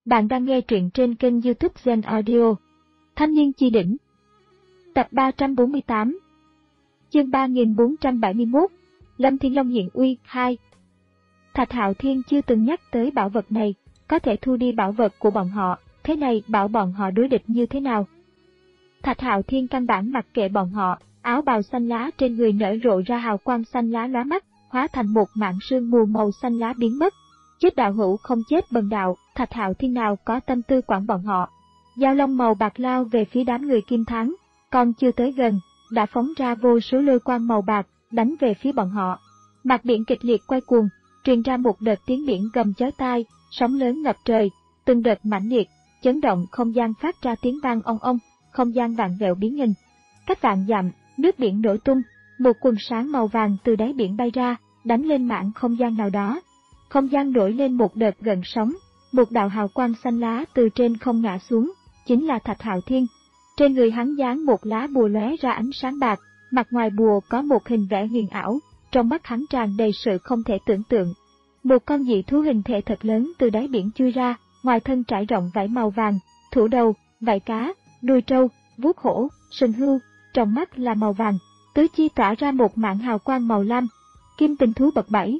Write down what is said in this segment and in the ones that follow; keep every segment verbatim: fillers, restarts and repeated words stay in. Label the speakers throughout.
Speaker 1: Bạn đang nghe truyện trên kênh YouTube Zen Audio. Thanh niên chi đỉnh. Tập ba trăm bốn mươi tám. Chương ba nghìn bốn trăm bảy mươi mốt. Lâm Thiên Long hiện uy hai. Thạch Hạo Thiên chưa từng nhắc tới bảo vật này, có thể thu đi bảo vật của bọn họ, thế này bảo bọn họ đối địch như thế nào? Thạch Hạo Thiên căn bản mặc kệ bọn họ, áo bào xanh lá trên người nở rộ ra hào quang xanh lá lóa mắt, hóa thành một mảng sương mù màu xanh lá biến mất. Chết đạo hữu không chết bần đạo, Thạch Hạo Thiên nào có tâm tư quản bọn họ. Dao long màu bạc lao về phía đám người Kim Thắng, còn chưa tới gần, đã phóng ra vô số lôi quang màu bạc, đánh về phía bọn họ. Mặt biển kịch liệt quay cuồng, truyền ra một đợt tiếng biển gầm chói tai, sóng lớn ngập trời, từng đợt mãnh liệt, chấn động không gian phát ra tiếng vang ong ong, không gian vạn vẹo biến hình. Cách vạn dặm, nước biển nổ tung, một quần sáng màu vàng từ đáy biển bay ra, đánh lên mảng không gian nào đó. Không gian nổi lên một đợt gần sóng, một đạo hào quang xanh lá từ trên không ngã xuống, chính là Thạch Hạo Thiên. Trên người hắn dán một lá bùa lóe ra ánh sáng bạc, mặt ngoài bùa có một hình vẽ huyền ảo, trong mắt hắn tràn đầy sự không thể tưởng tượng. Một con dị thú hình thể thật lớn từ đáy biển chui ra, ngoài thân trải rộng vảy màu vàng, thủ đầu, vảy cá, đuôi trâu, vuốt hổ, sừng hươu, trong mắt là màu vàng, tứ chi tỏa ra một mảng hào quang màu lam. Kim tinh thú bậc bảy.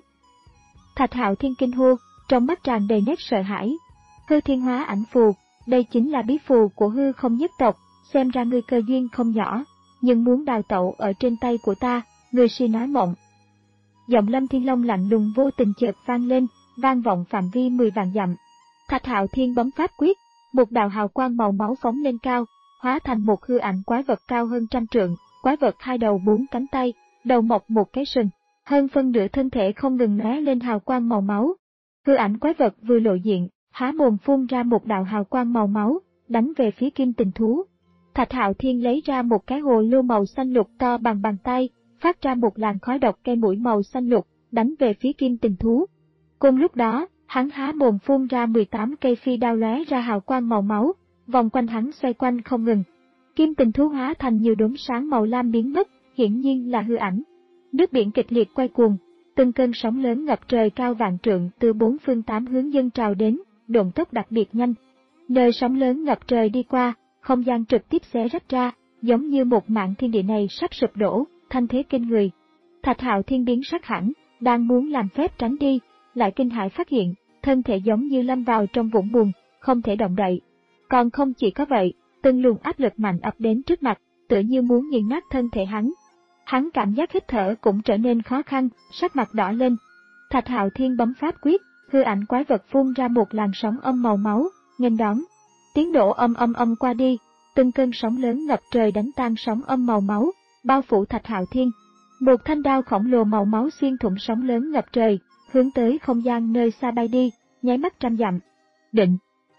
Speaker 1: Thạch Hạo Thiên kinh hô, trong mắt tràn đầy nét sợ hãi. Hư thiên hóa ảnh phù, đây chính là bí phù của hư không nhất tộc, xem ra ngươi cơ duyên không nhỏ, nhưng muốn đào tẩu ở trên tay của ta, ngươi si nói mộng. Giọng Lâm Thiên Long lạnh lùng vô tình chợt vang lên, vang vọng phạm vi mười vạn dặm. Thạch Hạo Thiên bấm pháp quyết, một đạo hào quang màu máu phóng lên cao, hóa thành một hư ảnh quái vật cao hơn trăm trượng, quái vật hai đầu bốn cánh tay, đầu mọc một cái sừng. Hơn phân nửa thân thể không ngừng lóe lên hào quang màu máu. Hư ảnh quái vật vừa lộ diện, há mồm phun ra một đạo hào quang màu máu, đánh về phía kim tình thú. Thạch Hạo Thiên lấy ra một cái hồ lô màu xanh lục to bằng bàn tay, phát ra một làn khói độc cây mũi màu xanh lục, đánh về phía kim tình thú. Cùng lúc đó, hắn há mồm phun ra mười tám cây phi đao lóe ra hào quang màu máu, vòng quanh hắn xoay quanh không ngừng. Kim tình thú hóa thành nhiều đốm sáng màu lam biến mất, hiển nhiên là hư ảnh. Nước biển kịch liệt quay cuồng, từng cơn sóng lớn ngập trời cao vạn trượng từ bốn phương tám hướng dâng trào đến, độn tốc đặc biệt nhanh. Nơi sóng lớn ngập trời đi qua, không gian trực tiếp xé rách ra, giống như một mảng thiên địa này sắp sụp đổ, thanh thế kinh người. Thạch Hạo Thiên biến sắc hẳn, đang muốn làm phép tránh đi, lại kinh hãi phát hiện, thân thể giống như lâm vào trong vũng bùn, không thể động đậy. Còn không chỉ có vậy, từng luồng áp lực mạnh ập đến trước mặt, tựa như muốn nghiền nát thân thể hắn. Hắn cảm giác hít thở cũng trở nên khó khăn, sắc mặt đỏ lên. Thạch Hạo Thiên bấm pháp quyết, hư ảnh quái vật phun ra một làn sóng âm màu máu, nghênh đón. Tiếng nổ âm âm âm qua đi, từng cơn sóng lớn ngập trời đánh tan sóng âm màu máu, bao phủ Thạch Hạo Thiên. Một thanh đao khổng lồ màu máu xuyên thủng sóng lớn ngập trời, hướng tới không gian nơi xa bay đi, nháy mắt trăm dặm. Định.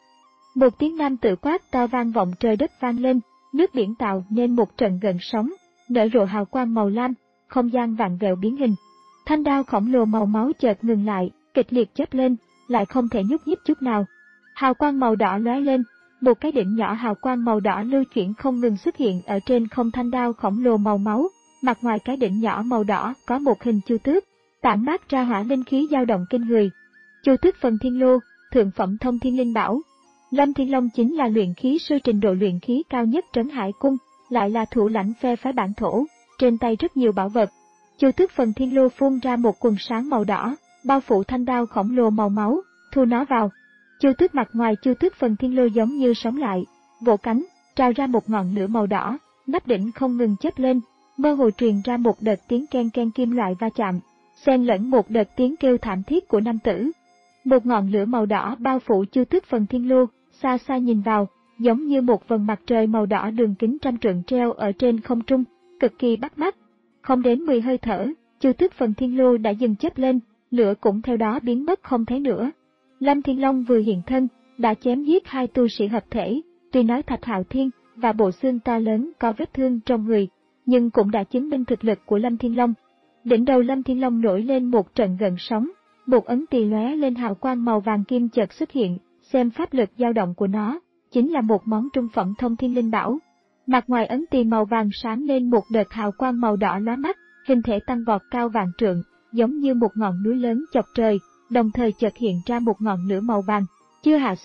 Speaker 1: Một tiếng nam tự quát to vang vọng trời đất vang lên, nước biển tạo nên một trận gợn sóng, nở rộ hào quang màu lam, không gian vạn vẹo biến hình. Thanh đao khổng lồ màu máu chợt ngừng lại, kịch liệt chớp lên, lại không thể nhúc nhích chút nào. Hào quang màu đỏ lóe lên, một cái đỉnh nhỏ hào quang màu đỏ lưu chuyển không ngừng xuất hiện ở trên không thanh đao khổng lồ màu máu, mặt ngoài cái đỉnh nhỏ màu đỏ có một hình chu tước, tản mát ra hỏa linh khí dao động kinh người. Chu tước phần thiên lô, thượng phẩm thông thiên linh bảo. Lâm Thiên Long chính là luyện khí sư trình độ luyện khí cao nhất Trấn Hải Cung, lại là thủ lãnh phe phái bản thổ, trên tay rất nhiều bảo vật. Chu tước phần thiên lô phun ra một quần sáng màu đỏ, bao phủ thanh đao khổng lồ màu máu, thu nó vào. Chu tước mặt ngoài chu tước phần thiên lô giống như sống lại, vỗ cánh, trào ra một ngọn lửa màu đỏ, nắp đỉnh không ngừng chớp lên, mơ hồ truyền ra một đợt tiếng ken ken kim loại va chạm, xen lẫn một đợt tiếng kêu thảm thiết của nam tử. Một ngọn lửa màu đỏ bao phủ chu tước phần thiên lô, xa xa nhìn vào, giống như một vầng mặt trời màu đỏ đường kính trăm trượng treo ở trên không trung, cực kỳ bắt mắt. Không đến mười hơi thở, chu tước phần thiên lô đã dừng chớp lên, lửa cũng theo đó biến mất không thấy nữa. Lâm Thiên Long vừa hiện thân, đã chém giết hai tu sĩ hợp thể, tuy nói Thạch Hạo Thiên và bộ xương to lớn có vết thương trong người, nhưng cũng đã chứng minh thực lực của Lâm Thiên Long. Đỉnh đầu Lâm Thiên Long nổi lên một trận gợn sóng, một ấn tỳ lóe lên hào quang màu vàng kim chợt xuất hiện, xem pháp lực dao động của nó, chính là một món trung phẩm thông thiên linh bảo. Mặt ngoài ấn tỳ màu vàng sáng lên một đợt hào quang màu đỏ lóa mắt, hình thể tăng vọt cao vạn trượng, giống như một ngọn núi lớn chọc trời, đồng thời chợt hiện ra một ngọn lửa màu vàng, chưa hạ xuống,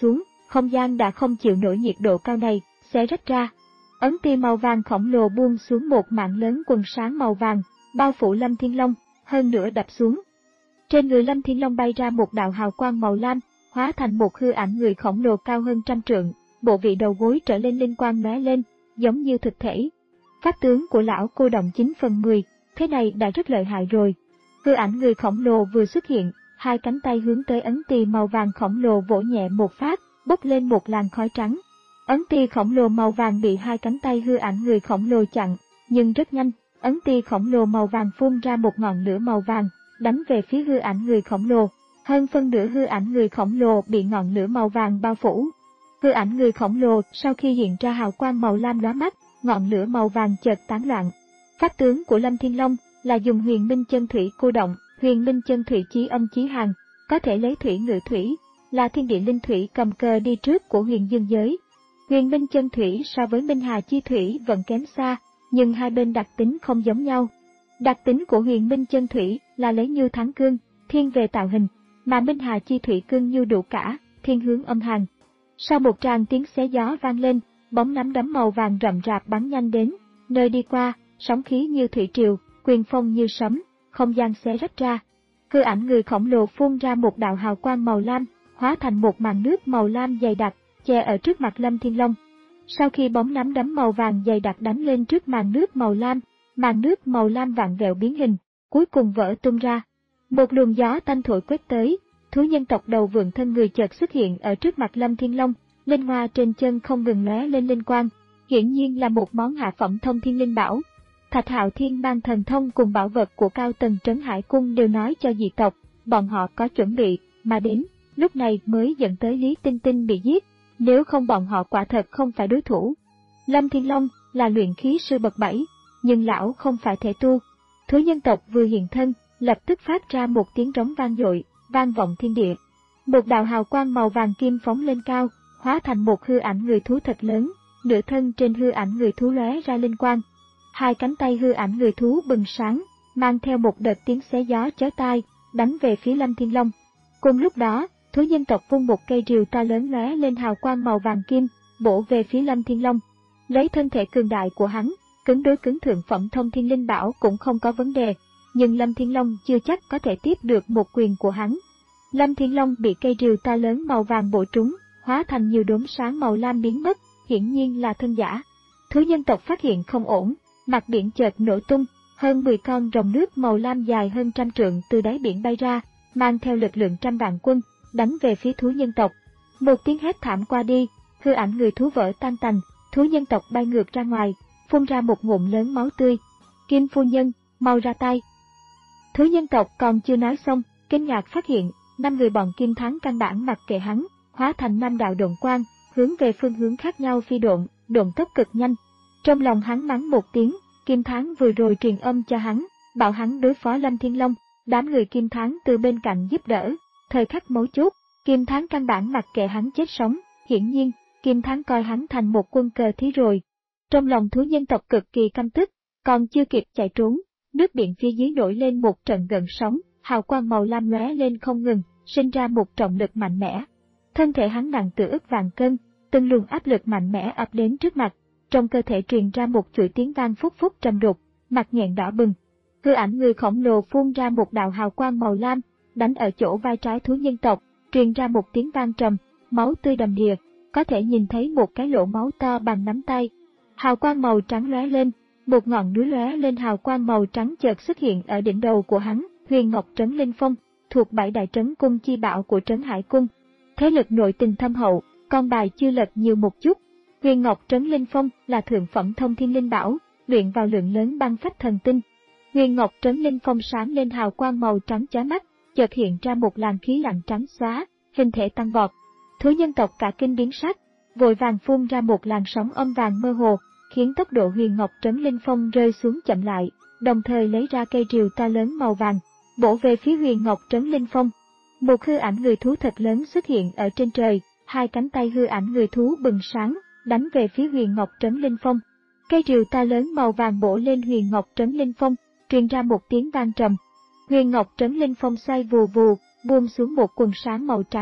Speaker 1: không gian đã không chịu nổi nhiệt độ cao này, sẽ rách ra. Ấn ti màu vàng khổng lồ buông xuống một mảng lớn quần sáng màu vàng, bao phủ Lâm Thiên Long, hơn nữa đập xuống. Trên người Lâm Thiên Long bay ra một đạo hào quang màu lam, hóa thành một hư ảnh người khổng lồ cao hơn trăm trượng, bộ vị đầu gối trở lên linh quang lóe lên, giống như thực thể. Pháp tướng của lão cô động chín phần mười, thế này đã rất lợi hại rồi. Hư ảnh người khổng lồ vừa xuất hiện, hai cánh tay hướng tới ấn tỳ màu vàng khổng lồ vỗ nhẹ một phát, bốc lên một làn khói trắng. Ấn tỳ khổng lồ màu vàng bị hai cánh tay hư ảnh người khổng lồ chặn, nhưng rất nhanh, ấn tỳ khổng lồ màu vàng phun ra một ngọn lửa màu vàng, đánh về phía hư ảnh người khổng lồ. Hơn phân nửa hư ảnh người khổng lồ bị ngọn lửa màu vàng bao phủ. Hư ảnh người khổng lồ sau khi hiện ra hào quang màu lam lóa mắt, ngọn lửa màu vàng chợt tán loạn. Pháp tướng của Lâm Thiên Long là dùng huyền minh chân thủy cô động, huyền minh chân thủy chí âm chí hàn, có thể lấy thủy ngự thủy, là thiên địa linh thủy cầm cờ đi trước của huyền dương giới. Huyền minh chân thủy so với minh hà chi thủy vẫn kém xa, nhưng hai bên đặc tính không giống nhau. Đặc tính của huyền minh chân thủy là lấy như thắng cương, thiên về tạo hình, mà minh hà chi thủy cương như đủ cả, thiên hướng âm hàn. Sau một tràng tiếng xé gió vang lên, bóng nắm đấm màu vàng rậm rạp bắn nhanh đến, nơi đi qua, sóng khí như thủy triều, quyền phong như sấm, không gian xé rách ra. Hư ảnh người khổng lồ phun ra một đạo hào quang màu lam, hóa thành một màn nước màu lam dày đặc, che ở trước mặt Lâm Thiên Long. Sau khi bóng nắm đấm màu vàng dày đặc đánh lên trước màn nước màu lam, màn nước màu lam vặn vẹo biến hình, cuối cùng vỡ tung ra. Một luồng gió tanh thổi quét tới, thú nhân tộc đầu vượn thân người chợt xuất hiện ở trước mặt Lâm Thiên Long, linh hoa trên chân không ngừng lóe lên linh quang, hiển nhiên là một món hạ phẩm thông thiên linh bảo. Thạch Hạo Thiên mang thần thông cùng bảo vật của cao tầng Trấn Hải Cung đều nói cho dị tộc, bọn họ có chuẩn bị, mà đến, lúc này mới dẫn tới Lý Tinh Tinh bị giết, nếu không bọn họ quả thật không phải đối thủ. Lâm Thiên Long là luyện khí sư bậc bảy, nhưng lão không phải thể tu. Thú nhân tộc vừa hiện thân, lập tức phát ra một tiếng rống vang dội, vang vọng thiên địa. Một đạo hào quang màu vàng kim phóng lên cao, hóa thành một hư ảnh người thú thật lớn, nửa thân trên hư ảnh người thú lóe ra linh quang. Hai cánh tay hư ảnh người thú bừng sáng, mang theo một đợt tiếng xé gió chói tai, đánh về phía Lâm Thiên Long. Cùng lúc đó, thú nhân tộc vung một cây rìu to lớn lóe lên hào quang màu vàng kim, bổ về phía Lâm Thiên Long. Lấy thân thể cường đại của hắn, cứng đối cứng thượng phẩm thông thiên linh bảo cũng không có vấn đề, nhưng Lâm Thiên Long chưa chắc có thể tiếp được một quyền của hắn. Lâm Thiên Long bị cây rìu to lớn màu vàng bổ trúng, hóa thành nhiều đốm sáng màu lam biến mất, hiển nhiên là thân giả. Thú nhân tộc phát hiện không ổn, mặt biển chợt nổ tung, hơn mười con rồng nước màu lam dài hơn trăm trượng từ đáy biển bay ra, mang theo lực lượng trăm vạn quân, đánh về phía thú nhân tộc. Một tiếng hét thảm qua đi, hư ảnh người thú vỡ tan tành, thú nhân tộc bay ngược ra ngoài, phun ra một ngụm lớn máu tươi. Kim phu nhân, mau ra tay. Thú nhân tộc còn chưa nói xong, kinh ngạc phát hiện, năm người bọn Kim Thắng căn bản mặc kệ hắn, hóa thành năm đạo độn quang, hướng về phương hướng khác nhau phi độn, độn tốc cực nhanh. Trong lòng hắn mắng một tiếng, Kim Thắng vừa rồi truyền âm cho hắn, bảo hắn đối phó Lâm Thiên Long, đám người Kim Thắng từ bên cạnh giúp đỡ. Thời khắc mấu chốt, Kim Thắng căn bản mặc kệ hắn chết sống, hiển nhiên, Kim Thắng coi hắn thành một quân cờ thí rồi. Trong lòng thú nhân tộc cực kỳ căm tức, còn chưa kịp chạy trốn, nước biển phía dưới nổi lên một trận gợn sóng, hào quang màu lam lóe lên không ngừng, sinh ra một trọng lực mạnh mẽ. Thân thể hắn nặng tựa ức vạn cân, từng luồng áp lực mạnh mẽ ập đến trước mặt, trong cơ thể truyền ra một chuỗi tiếng vang phúc phúc trầm đục, mặt nghẹn đỏ bừng. Hư ảnh người khổng lồ phun ra một đạo hào quang màu lam, đánh ở chỗ vai trái thú nhân tộc, truyền ra một tiếng vang trầm, máu tươi đầm đìa, có thể nhìn thấy một cái lỗ máu to bằng nắm tay. Hào quang màu trắng lóe lên, một ngọn núi lóe lên hào quang màu trắng chợt xuất hiện ở đỉnh đầu của hắn, Huyền Ngọc Trấn Linh Phong, thuộc bảy đại trấn cung chi bảo của Trấn Hải Cung. Thế lực nội tình thâm hậu, con bài chưa lật nhiều một chút. Huyền Ngọc Trấn Linh Phong là thượng phẩm thông thiên linh bảo, luyện vào lượng lớn băng phách thần tinh. Huyền Ngọc Trấn Linh Phong sáng lên hào quang màu trắng chói mắt, chợt hiện ra một làn khí lạnh trắng xóa, hình thể tăng vọt. Thú nhân tộc cả kinh biến sắc, vội vàng phun ra một làn sóng âm vàng mơ hồ, khiến tốc độ Huyền Ngọc Trấn Linh Phong rơi xuống chậm lại, đồng thời lấy ra cây rìu to lớn màu vàng, bổ về phía Huyền Ngọc Trấn Linh Phong. Một hư ảnh người thú thật lớn xuất hiện ở trên trời, hai cánh tay hư ảnh người thú bừng sáng, đánh về phía Huyền Ngọc Trấn Linh Phong. Cây rìu to lớn màu vàng bổ lên Huyền Ngọc Trấn Linh Phong, truyền ra một tiếng vang trầm. Huyền Ngọc Trấn Linh Phong xoay vù vù, buông xuống một quần sáng màu trắng,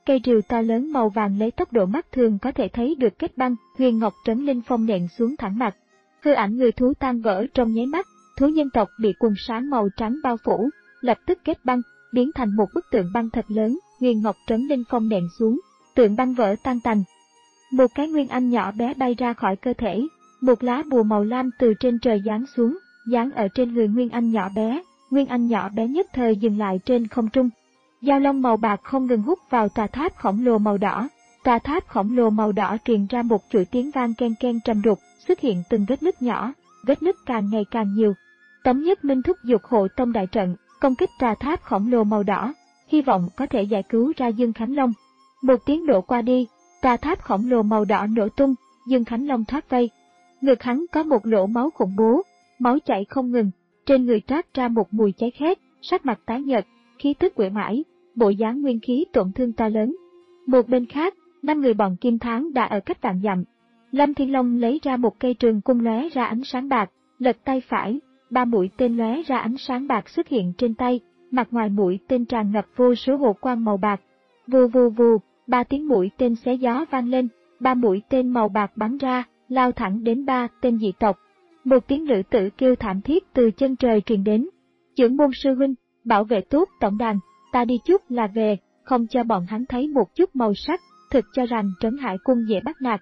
Speaker 1: cây rìu to lớn màu vàng lấy tốc độ mắt thường có thể thấy được kết băng, huyền ngọc trấn linh phong nện xuống thẳng mặt. Hư ảnh người thú tan vỡ trong nháy mắt, thú nhân tộc bị quần sáng màu trắng bao phủ, lập tức kết băng, biến thành một bức tượng băng thật lớn, huyền ngọc trấn linh phong nện xuống, tượng băng vỡ tan tành. Một cái nguyên anh nhỏ bé bay ra khỏi cơ thể, một lá bùa màu lam từ trên trời giáng xuống, giáng ở trên người nguyên anh nhỏ bé, nguyên anh nhỏ bé nhất thời dừng lại trên không trung. Dao long màu bạc không ngừng hút vào tòa tháp khổng lồ màu đỏ, tòa tháp khổng lồ màu đỏ truyền ra một chuỗi tiếng vang ken ken trầm đục, xuất hiện từng vết nứt nhỏ, vết nứt càng ngày càng nhiều. Tống Nhất Minh thúc giục hộ tông đại trận, công kích tòa tháp khổng lồ màu đỏ, hy vọng có thể giải cứu ra Dương Khánh Long. Một tiếng nổ qua đi, tòa tháp khổng lồ màu đỏ nổ tung, Dương Khánh Long thoát vây. Ngực hắn có một lỗ máu khủng bố, máu chảy không ngừng, trên người trát ra một mùi cháy khét, sắc mặt tái nhợt, khí tức uể oải, bộ dáng nguyên khí tổn thương to lớn. Một bên khác, năm người bọn Kim Thắng đã ở cách vạn dặm. Lâm Thiên Long lấy ra một cây trường cung lóe ra ánh sáng bạc, lật tay phải, ba mũi tên lóe ra ánh sáng bạc xuất hiện trên tay, mặt ngoài mũi tên tràn ngập vô số hồ quang màu bạc. Vù vù vù, ba tiếng mũi tên xé gió vang lên, ba mũi tên màu bạc bắn ra, lao thẳng đến ba tên dị tộc. Một tiếng nữ tử kêu thảm thiết từ chân trời truyền đến. Trưởng môn sư huynh, bảo vệ tốt tổng đàn, ta đi chút là về, không cho bọn hắn thấy một chút màu sắc, thực cho rằng Trấn Hải cung dễ bắt nạt.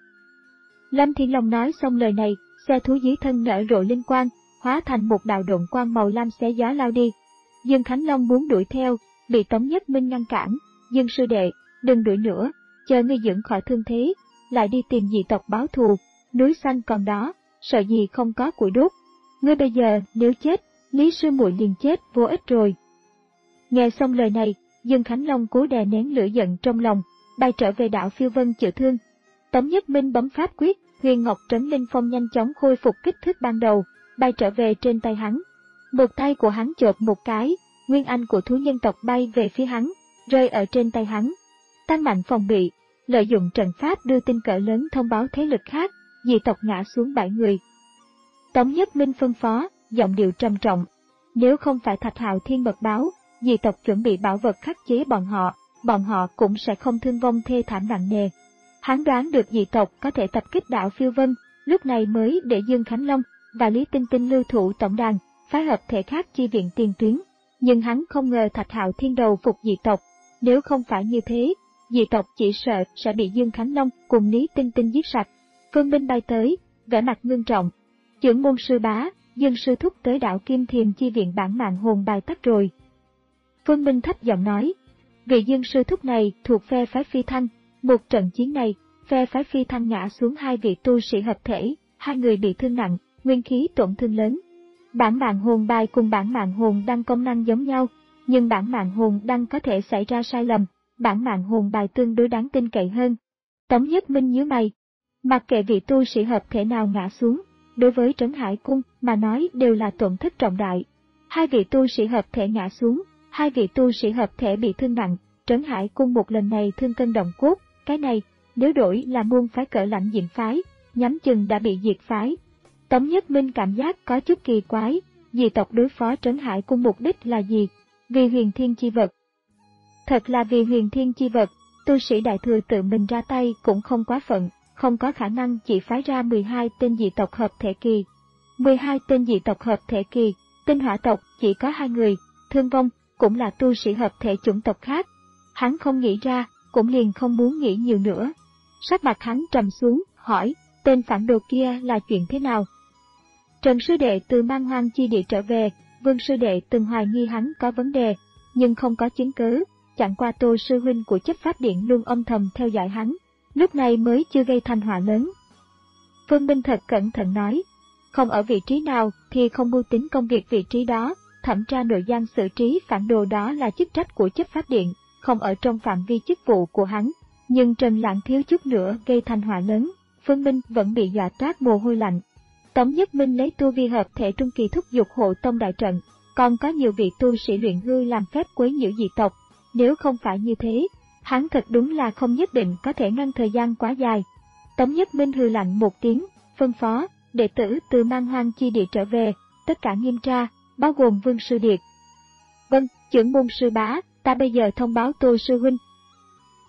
Speaker 1: Lâm Thiên Long nói xong lời này, xe thú dưới thân nở rộ linh quang, hóa thành một đạo độn quang màu lam xé gió lao đi. Dương Khánh Long muốn đuổi theo, bị Tống Nhất Minh ngăn cản. Dương sư đệ, đừng đuổi nữa, chờ ngươi dưỡng khỏi thương thế, lại đi tìm dị tộc báo thù, núi xanh còn đó, sợ gì không có củi đốt. Ngươi bây giờ nếu chết, Lý sư muội liền chết vô ích rồi. Nghe xong lời này, Dương Khánh Long cố đè nén lửa giận trong lòng, bay trở về đảo Phiêu Vân chữa thương. Tống Nhất Minh bấm pháp quyết, huyền ngọc trấn linh phong nhanh chóng khôi phục kích thước ban đầu, bay trở về trên tay hắn. Một tay của hắn chộp một cái, nguyên anh của thú nhân tộc bay về phía hắn, rơi ở trên tay hắn. Tăng mạnh phòng bị, lợi dụng trận pháp đưa tin cỡ lớn thông báo thế lực khác, dị tộc ngã xuống bảy người. Tống Nhất Minh phân phó, giọng điệu trầm trọng, nếu không phải Thạch Hạo Thiên mật báo, dị tộc chuẩn bị bảo vật khắc chế bọn họ, bọn họ cũng sẽ không thương vong thê thảm nặng nề. Hắn đoán được dị tộc có thể tập kích đảo Phiêu Vân, lúc này mới để Dương Khánh Long và Lý Tinh Tinh lưu thủ tổng đàn, phái hợp thể khác chi viện tiền tuyến. Nhưng hắn không ngờ Thạch Hạo Thiên đầu phục dị tộc, nếu không phải như thế, dị tộc chỉ sợ sẽ bị Dương Khánh Long cùng Lý Tinh Tinh giết sạch. Phương Minh bay tới, vẻ mặt ngưng trọng. Trưởng môn sư bá, Dương sư thúc tới đảo Kim Thiềm chi viện bản mạng hồn bài tắt rồi. Phương Minh thấp giọng nói, vị Dương sư thúc này thuộc phe phái Phi Thăng, một trận chiến này, phe phái Phi Thăng ngã xuống hai vị tu sĩ hợp thể, hai người bị thương nặng, nguyên khí tổn thương lớn. Bản mạng hồn bài cùng bản mạng hồn đăng công năng giống nhau, nhưng bản mạng hồn đăng có thể xảy ra sai lầm, bản mạng hồn bài tương đối đáng tin cậy hơn. Tống Nhất Minh nhíu mày, mặc kệ vị tu sĩ hợp thể nào ngã xuống, đối với Trấn Hải cung mà nói đều là tổn thất trọng đại. Hai vị tu sĩ hợp thể ngã xuống, hai vị tu sĩ hợp thể bị thương nặng, Trấn Hải cung một lần này thương cân động cốt, cái này nếu đổi là môn phái cỡ lãnh diện phái, nhắm chừng đã bị diệt phái. Tống Nhất Minh cảm giác có chút kỳ quái, dị tộc đối phó Trấn Hải cung mục đích là gì? Vì huyền thiên chi vật. Thật là vì huyền thiên chi vật, tu sĩ đại thừa tự mình ra tay cũng không quá phận, không có khả năng chỉ phái ra mười hai tên dị tộc hợp thể kỳ. mười hai tên dị tộc hợp thể kỳ, tinh hỏa tộc chỉ có hai người, thương vong cũng là tu sĩ hợp thể chủng tộc khác. Hắn không nghĩ ra, cũng liền không muốn nghĩ nhiều nữa. Sắc mặt hắn trầm xuống, hỏi, tên phản đồ kia là chuyện thế nào? Trần sư đệ từ Man Hoang chi địa trở về, Vương sư đệ từng hoài nghi hắn có vấn đề, nhưng không có chứng cứ, chẳng qua Tô sư huynh của chấp pháp điện luôn âm thầm theo dõi hắn, lúc này mới chưa gây thành họa lớn. Phương Minh thật cẩn thận nói, không ở vị trí nào thì không mưu tính công việc vị trí đó, thẩm tra nội gian xử trí phản đồ đó là chức trách của chấp pháp điện, không ở trong phạm vi chức vụ của hắn, nhưng Trần Lãng thiếu chút nữa gây thành họa lớn, Phương Minh vẫn bị dọa toát mồ hôi lạnh. Tống Nhất Minh lấy tu vi hợp thể trung kỳ thúc giục hộ tông đại trận, còn có nhiều vị tu sĩ luyện hư làm phép quấy nhiễu dị tộc, nếu không phải như thế, hắn thật đúng là không nhất định có thể ngăn thời gian quá dài. Tống Nhất Minh hừ lạnh một tiếng, phân phó, đệ tử từ Man Hoang chi địa trở về, tất cả nghiêm tra, bao gồm Vương sư điệt. Vâng, trưởng môn sư bá, ta bây giờ thông báo Tô sư huynh.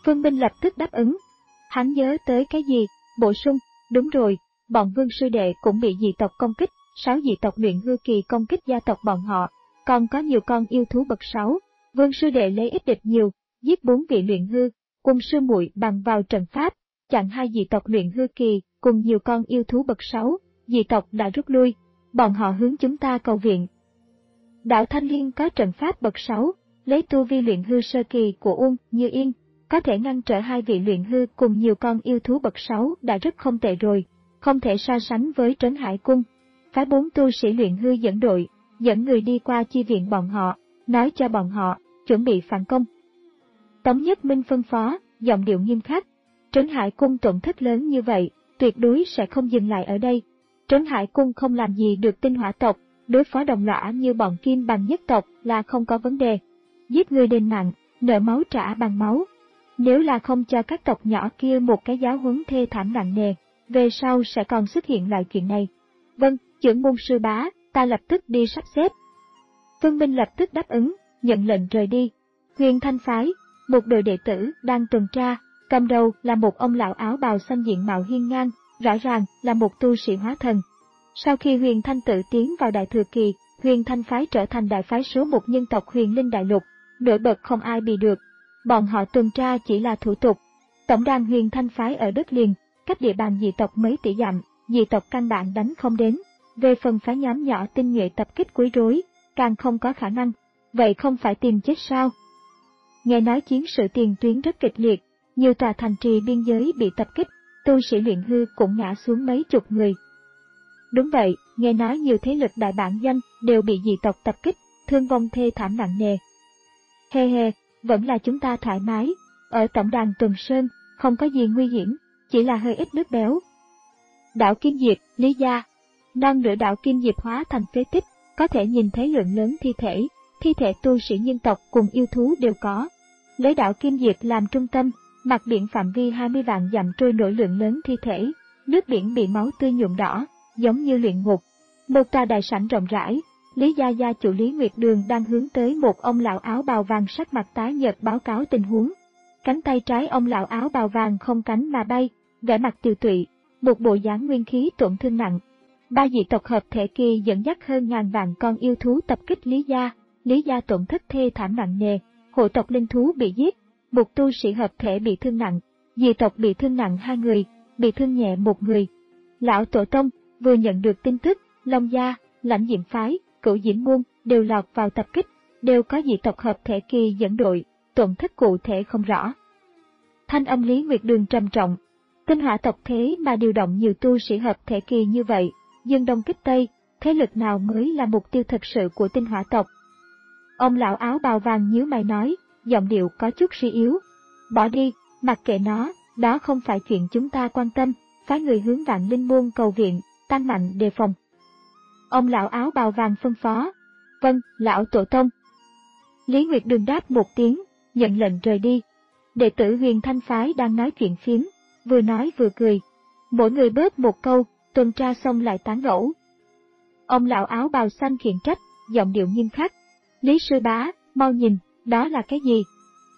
Speaker 1: Vương Minh lập tức đáp ứng. Hắn nhớ tới cái gì, bổ sung, đúng rồi, bọn Vương sư đệ cũng bị dị tộc công kích, sáu dị tộc luyện hư kỳ công kích gia tộc bọn họ, còn có nhiều con yêu thú bậc sáu. Vương sư đệ lấy ít địch nhiều, giết bốn vị luyện hư, cùng sư muội bằng vào trận pháp, chặn hai dị tộc luyện hư kỳ, cùng nhiều con yêu thú bậc sáu, dị tộc đã rút lui, bọn họ hướng chúng ta cầu viện. Đạo Thanh Liên có trận pháp bậc sáu, lấy tu vi luyện hư sơ kỳ của Uông Như Yên, có thể ngăn trở hai vị luyện hư cùng nhiều con yêu thú bậc sáu đã rất không tệ rồi, không thể so sánh với Trấn Hải Cung. Phái bốn tu sĩ luyện hư dẫn đội, dẫn người đi qua chi viện bọn họ, nói cho bọn họ, chuẩn bị phản công. Tống Nhất Minh phân phó, giọng điệu nghiêm khắc. Trấn Hải Cung tổn thất lớn như vậy, tuyệt đối sẽ không dừng lại ở đây. Trấn Hải Cung không làm gì được tinh hỏa tộc, đối phó đồng lõa như bọn Kim Bằng nhất tộc là không có vấn đề. Giết người đền mạng, nợ máu trả bằng máu. Nếu là không cho các tộc nhỏ kia một cái giáo huấn thê thảm nặng nề, về sau sẽ còn xuất hiện lại chuyện này. Vâng, trưởng môn sư bá, ta lập tức đi sắp xếp. Vương Minh lập tức đáp ứng, nhận lệnh rời đi. Huyền Thanh phái, một đội đệ tử đang tuần tra, cầm đầu là một ông lão áo bào xanh diện mạo hiên ngang, rõ ràng là một tu sĩ hóa thần. Sau khi Huyền Thanh tự tiến vào Đại Thừa Kỳ, Huyền Thanh phái trở thành đại phái số một nhân tộc Huyền Linh Đại Lục, nổi bật không ai bì được. Bọn họ tuần tra chỉ là thủ tục. Tổng đàn Huyền Thanh phái ở đất liền, cách địa bàn dị tộc mấy tỷ dặm, dị tộc căn bản đánh không đến. Về phần phái nhóm nhỏ tinh nhuệ tập kích quấy rối, càng không có khả năng. Vậy không phải tìm chết sao? Nghe nói chiến sự tiền tuyến rất kịch liệt, nhiều tòa thành trì biên giới bị tập kích, tu sĩ luyện hư cũng ngã xuống mấy chục người. Đúng vậy, nghe nói nhiều thế lực đại bản doanh đều bị dị tộc tập kích, thương vong thê thảm nặng nề. He he, vẫn là chúng ta thoải mái, ở tổng đàn Tuần Sơn, không có gì nguy hiểm, chỉ là hơi ít nước béo. Đảo Kim Diệp, Lý Gia. Non nửa đảo Kim Diệp hóa thành phế tích, có thể nhìn thấy lượng lớn thi thể, thi thể tu sĩ nhân tộc cùng yêu thú đều có. Lấy đảo Kim Diệp làm trung tâm, mặt biển phạm vi hai mươi vạn dặm trôi nổi lượng lớn thi thể, nước biển bị máu tươi nhuộm đỏ, giống như luyện ngục. Một tòa đại sảnh rộng rãi, Lý Gia gia chủ Lý Nguyệt Đường đang hướng tới một ông lão áo bào vàng sắc mặt tái nhợt báo cáo tình huống. Cánh tay trái ông lão áo bào vàng không cánh mà bay, vẻ mặt tiều tụy, một bộ dáng nguyên khí tổn thương nặng. Ba dị tộc hợp thể kỳ dẫn dắt hơn ngàn vạn con yêu thú tập kích Lý Gia, Lý Gia tổn thất thê thảm nặng nề, hộ tộc linh thú bị giết, một tu sĩ hợp thể bị thương nặng, dị tộc bị thương nặng hai người, bị thương nhẹ một người. Lão Tổ Tông vừa nhận được tin tức, Long Gia, Lãnh Diệm phái, Cửu Diễm môn đều lọt vào tập kích, đều có dị tộc hợp thể kỳ dẫn đội, tổn thất cụ thể không rõ. Thanh âm Lý Nguyệt Đường trầm trọng, tinh hỏa tộc thế mà điều động nhiều tu sĩ hợp thể kỳ như vậy, dương đông kích tây, thế lực nào mới là mục tiêu thật sự của tinh hỏa tộc? Ông lão áo bào vàng nhíu mày nói, giọng điệu có chút suy yếu. Bỏ đi, mặc kệ nó, đó không phải chuyện chúng ta quan tâm, phái người hướng Vạn Linh môn cầu viện, tăng mạnh đề phòng. Ông lão áo bào vàng phân phó. Vâng, lão Tổ Tông. Lý Nguyệt Đường đáp một tiếng, nhận lệnh rời đi. Đệ tử Huyền Thanh phái đang nói chuyện phiếm, vừa nói vừa cười. Mỗi người bớt một câu, tuần tra xong lại tán gẫu. Ông lão áo bào xanh khiển trách, giọng điệu nghiêm khắc. Lý sư bá, mau nhìn, đó là cái gì?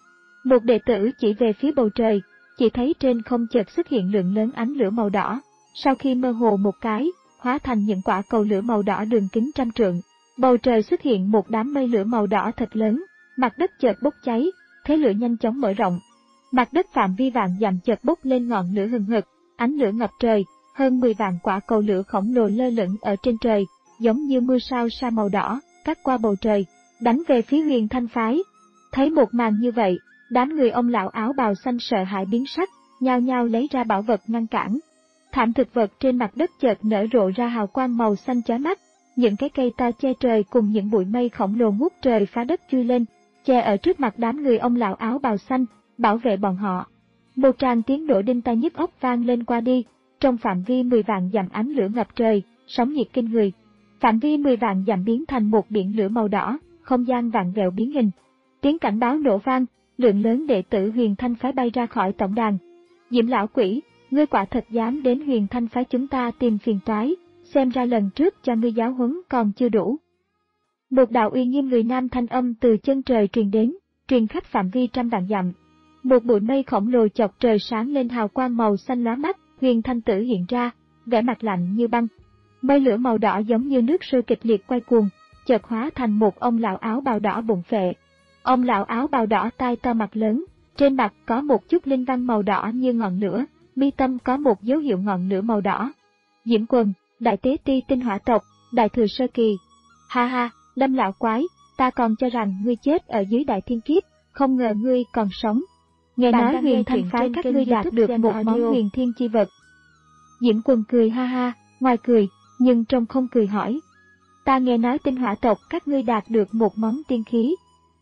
Speaker 1: Một đệ tử chỉ về phía bầu trời, chỉ thấy trên không chợt xuất hiện lượng lớn ánh lửa màu đỏ. Sau khi mơ hồ một cái, hóa thành những quả cầu lửa màu đỏ đường kính trăm trượng. Bầu trời xuất hiện một đám mây lửa màu đỏ thật lớn, mặt đất chợt bốc cháy, thế lửa nhanh chóng mở rộng. Mặt đất phạm vi vạn dặm chợt bốc lên ngọn lửa hừng hực, ánh lửa ngập trời, hơn mười vạn quả cầu lửa khổng lồ lơ lửng ở trên trời, giống như mưa sao sa màu đỏ, cắt qua bầu trời, đánh về phía Huyền Thanh phái. Thấy một màn như vậy, đám người ông lão áo bào xanh sợ hãi biến sắc, nhao nhao lấy ra bảo vật ngăn cản. Thảm thực vật trên mặt đất chợt nở rộ ra hào quang màu xanh chói mắt, những cái cây to che trời cùng những bụi mây khổng lồ ngút trời phá đất chui lên, che ở trước mặt đám người ông lão áo bào xanh, bảo vệ bọn họ. Một tràng tiếng nổ đinh tai nhức óc vang lên qua đi, trong phạm vi mười vạn dặm ánh lửa ngập trời, sóng nhiệt kinh người. Phạm vi mười vạn dặm biến thành một biển lửa màu đỏ, không gian vạn vẹo biến hình. Tiếng cảnh báo nổ vang, lượng lớn đệ tử Huyền Thanh phái bay ra khỏi tổng đàn. Diễm lão quỷ, ngươi quả thật dám đến Huyền Thanh phái chúng ta tìm phiền toái, xem ra lần trước cho ngươi giáo huấn còn chưa đủ. Một đạo uy nghiêm người nam thanh âm từ chân trời truyền đến, truyền khắp phạm vi trăm vạn dặm. Một bụi mây khổng lồ chọc trời sáng lên hào quang màu xanh lóa mắt, Huyền Thanh Tử hiện ra, vẻ mặt lạnh như băng. Mây lửa màu đỏ giống như nước sôi kịch liệt quay cuồng, chợt hóa thành một ông lão áo bào đỏ bụng phệ. Ông lão áo bào đỏ tai to mặt lớn, trên mặt có một chút linh văn màu đỏ như ngọn lửa, mi tâm có một dấu hiệu ngọn lửa màu đỏ. Diễm Quần, đại tế ti tinh hỏa tộc, đại thừa sơ kỳ. Ha ha, Lâm lão quái, ta còn cho rằng ngươi chết ở dưới đại thiên kiếp, không ngờ ngươi còn sống. Nghe nói Huyền Thanh phái các ngươi đạt được một món huyền thiên chi vật. Diễm Quần cười ha ha, ngoài cười, nhưng trong không cười hỏi. Ta nghe nói tinh hỏa tộc các ngươi đạt được một món tiên khí.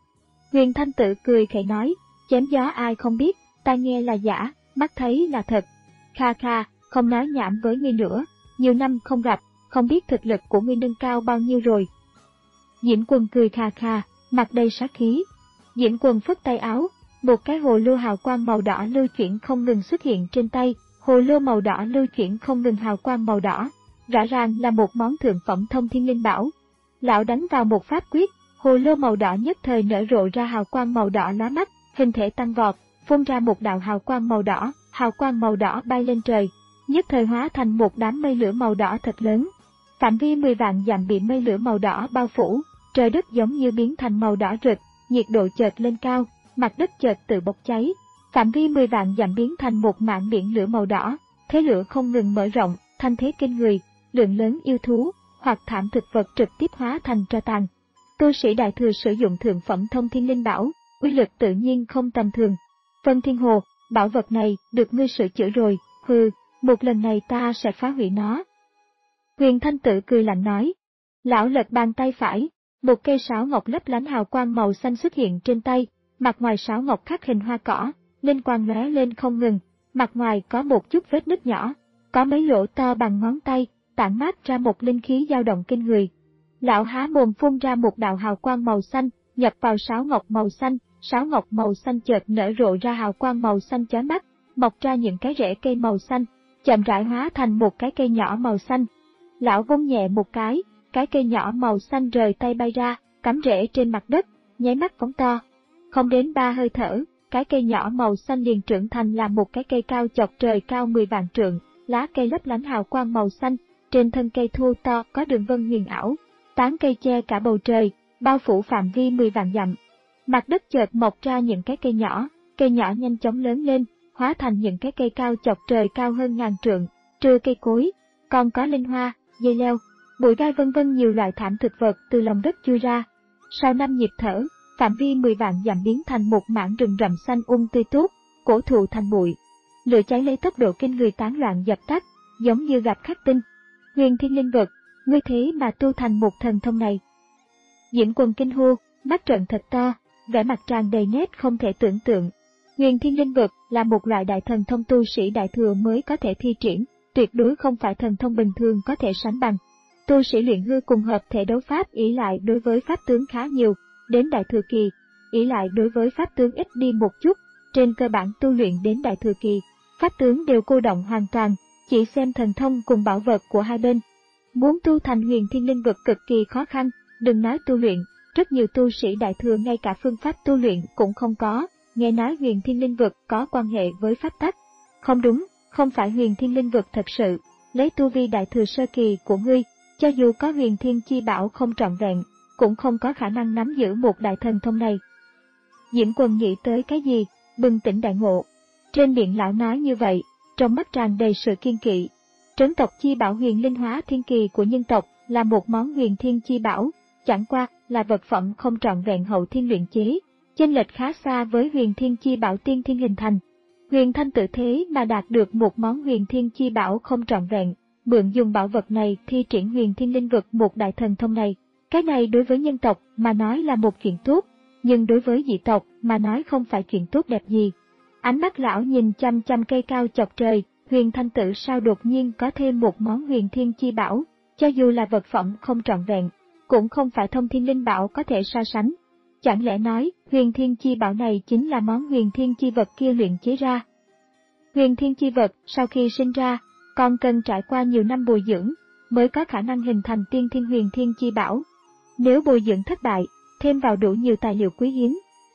Speaker 1: Huyền Thanh Tử cười khẩy nói, chém gió ai không biết, ta nghe là giả, mắt thấy là thật. Kha kha, không nói nhảm với ngươi nữa, nhiều năm không gặp, không biết thực lực của ngươi nâng cao bao nhiêu rồi. Diễm Quần cười kha kha, mặt đầy sát khí. Diễm Quần phất tay áo, một cái hồ lô hào quang màu đỏ lưu chuyển không ngừng xuất hiện trên tay, hồ lô màu đỏ lưu chuyển không ngừng hào quang màu đỏ, rõ ràng là một món thượng phẩm thông thiên linh bảo. Lão đánh vào một pháp quyết, hồ lô màu đỏ nhất thời nở rộ ra hào quang màu đỏ lóa mắt, hình thể tăng vọt, phun ra một đạo hào quang màu đỏ, hào quang màu đỏ bay lên trời, nhất thời hóa thành một đám mây lửa màu đỏ thật lớn. Phạm vi mười vạn dặm bị mây lửa màu đỏ bao phủ, trời đất giống như biến thành màu đỏ rực, nhiệt độ chợt lên cao, mặt đất chợt tự bốc cháy. Phạm vi mười vạn dặm biến thành một mảng biển lửa màu đỏ, thế lửa không ngừng mở rộng, thanh thế kinh người, lượng lớn yêu thú hoặc thảm thực vật trực tiếp hóa thành tro tàn. Tu sĩ đại thừa sử dụng thượng phẩm thông thiên linh bảo, uy lực tự nhiên không tầm thường. Vân Thiên Hồ, bảo vật này được ngươi sửa chữa rồi, hừ, một lần này ta sẽ phá hủy nó. Huyền Thanh Tử cười lạnh nói. Lão lật bàn tay phải, một cây sáo ngọc lấp lánh hào quang màu xanh xuất hiện trên tay, mặt ngoài sáo ngọc khắc hình hoa cỏ, linh quang lóe lên không ngừng, mặt ngoài có một chút vết nứt nhỏ, có mấy lỗ to bằng ngón tay, tản mát ra một linh khí dao động kinh người. Lão há mồm phun ra một đạo hào quang màu xanh, nhập vào sáo ngọc màu xanh, sáo ngọc màu xanh chợt nở rộ ra hào quang màu xanh chói mắt, mọc ra những cái rễ cây màu xanh, chậm rãi hóa thành một cái cây nhỏ màu xanh. Lão vung nhẹ một cái, cái cây nhỏ màu xanh rời tay bay ra, cắm rễ trên mặt đất, nháy mắt phóng to. Không đến ba hơi thở, cái cây nhỏ màu xanh liền trưởng thành là một cái cây cao chọc trời cao mười vạn trượng, lá cây lấp lánh hào quang màu xanh, trên thân cây thô to có đường vân huyền ảo, tán cây che cả bầu trời, bao phủ phạm vi mười vạn dặm. Mặt đất chợt mọc ra những cái cây nhỏ, cây nhỏ nhanh chóng lớn lên, hóa thành những cái cây cao chọc trời cao hơn ngàn trượng, trừ cây cối, còn có linh hoa, dây leo, bụi gai vân vân nhiều loại thảm thực vật từ lòng đất chui ra. Sau năm nhịp thở, phạm vi mười vạn dặm biến thành một mảng rừng rậm xanh um tươi tốt, cổ thụ thành bụi. Lửa cháy lấy tốc độ kinh người tán loạn dập tắt, giống như gặp khắc tinh. Huyền thiên linh vật, ngươi thế mà tu thành một thần thông này. Diễm Quần kinh hô, mắt trợn thật to, vẻ mặt tràn đầy nét không thể tưởng tượng. Huyền thiên linh vật là một loại đại thần thông tu sĩ đại thừa mới có thể thi triển, tuyệt đối không phải thần thông bình thường có thể sánh bằng. Tu sĩ luyện hư cùng hợp thể đấu pháp ỷ lại đối với pháp tướng khá nhiều, đến đại thừa kỳ, ỷ lại đối với pháp tướng ít đi một chút, trên cơ bản tu luyện đến đại thừa kỳ, pháp tướng đều cô động hoàn toàn, chỉ xem thần thông cùng bảo vật của hai bên. Muốn tu thành huyền thiên linh vật cực kỳ khó khăn, đừng nói tu luyện, rất nhiều tu sĩ đại thừa ngay cả phương pháp tu luyện cũng không có, nghe nói huyền thiên linh vật có quan hệ với pháp tắc. Không đúng, không phải huyền thiên linh vật thật sự, lấy tu vi đại thừa sơ kỳ của ngươi, cho dù có huyền thiên chi bảo không trọn vẹn, cũng không có khả năng nắm giữ một đại thần thông này. Diễm Quần nghĩ tới cái gì, bừng tỉnh đại ngộ. Trên miệng lão nói như vậy, trong mắt tràn đầy sự kiên kỵ. Trấn tộc chi bảo huyền linh hóa thiên kỳ của nhân tộc là một món huyền thiên chi bảo, chẳng qua là vật phẩm không trọn vẹn hậu thiên luyện chế, chênh lệch khá xa với huyền thiên chi bảo tiên thiên hình thành. Huyền Thanh Tử thế mà đạt được một món huyền thiên chi bảo không trọn vẹn, mượn dùng bảo vật này thi triển huyền thiên linh vật một đại thần thông này. Cái này đối với nhân tộc mà nói là một chuyện tốt, nhưng đối với dị tộc mà nói không phải chuyện tốt đẹp gì. Ánh mắt lão nhìn chăm chăm cây cao chọc trời, Huyền Thanh Tử sao đột nhiên có thêm một món huyền thiên chi bảo, cho dù là vật phẩm không trọn vẹn, cũng không phải thông thiên linh bảo có thể so sánh. Chẳng lẽ nói, huyền thiên chi bảo này chính là món huyền thiên chi vật kia luyện chế ra? Huyền thiên chi vật sau khi sinh ra, còn cần trải qua nhiều năm bồi dưỡng, mới có khả năng hình thành tiên thiên huyền thiên chi bảo. Nếu bồi dưỡng thất bại, thêm vào đủ nhiều tài liệu quý hiếm,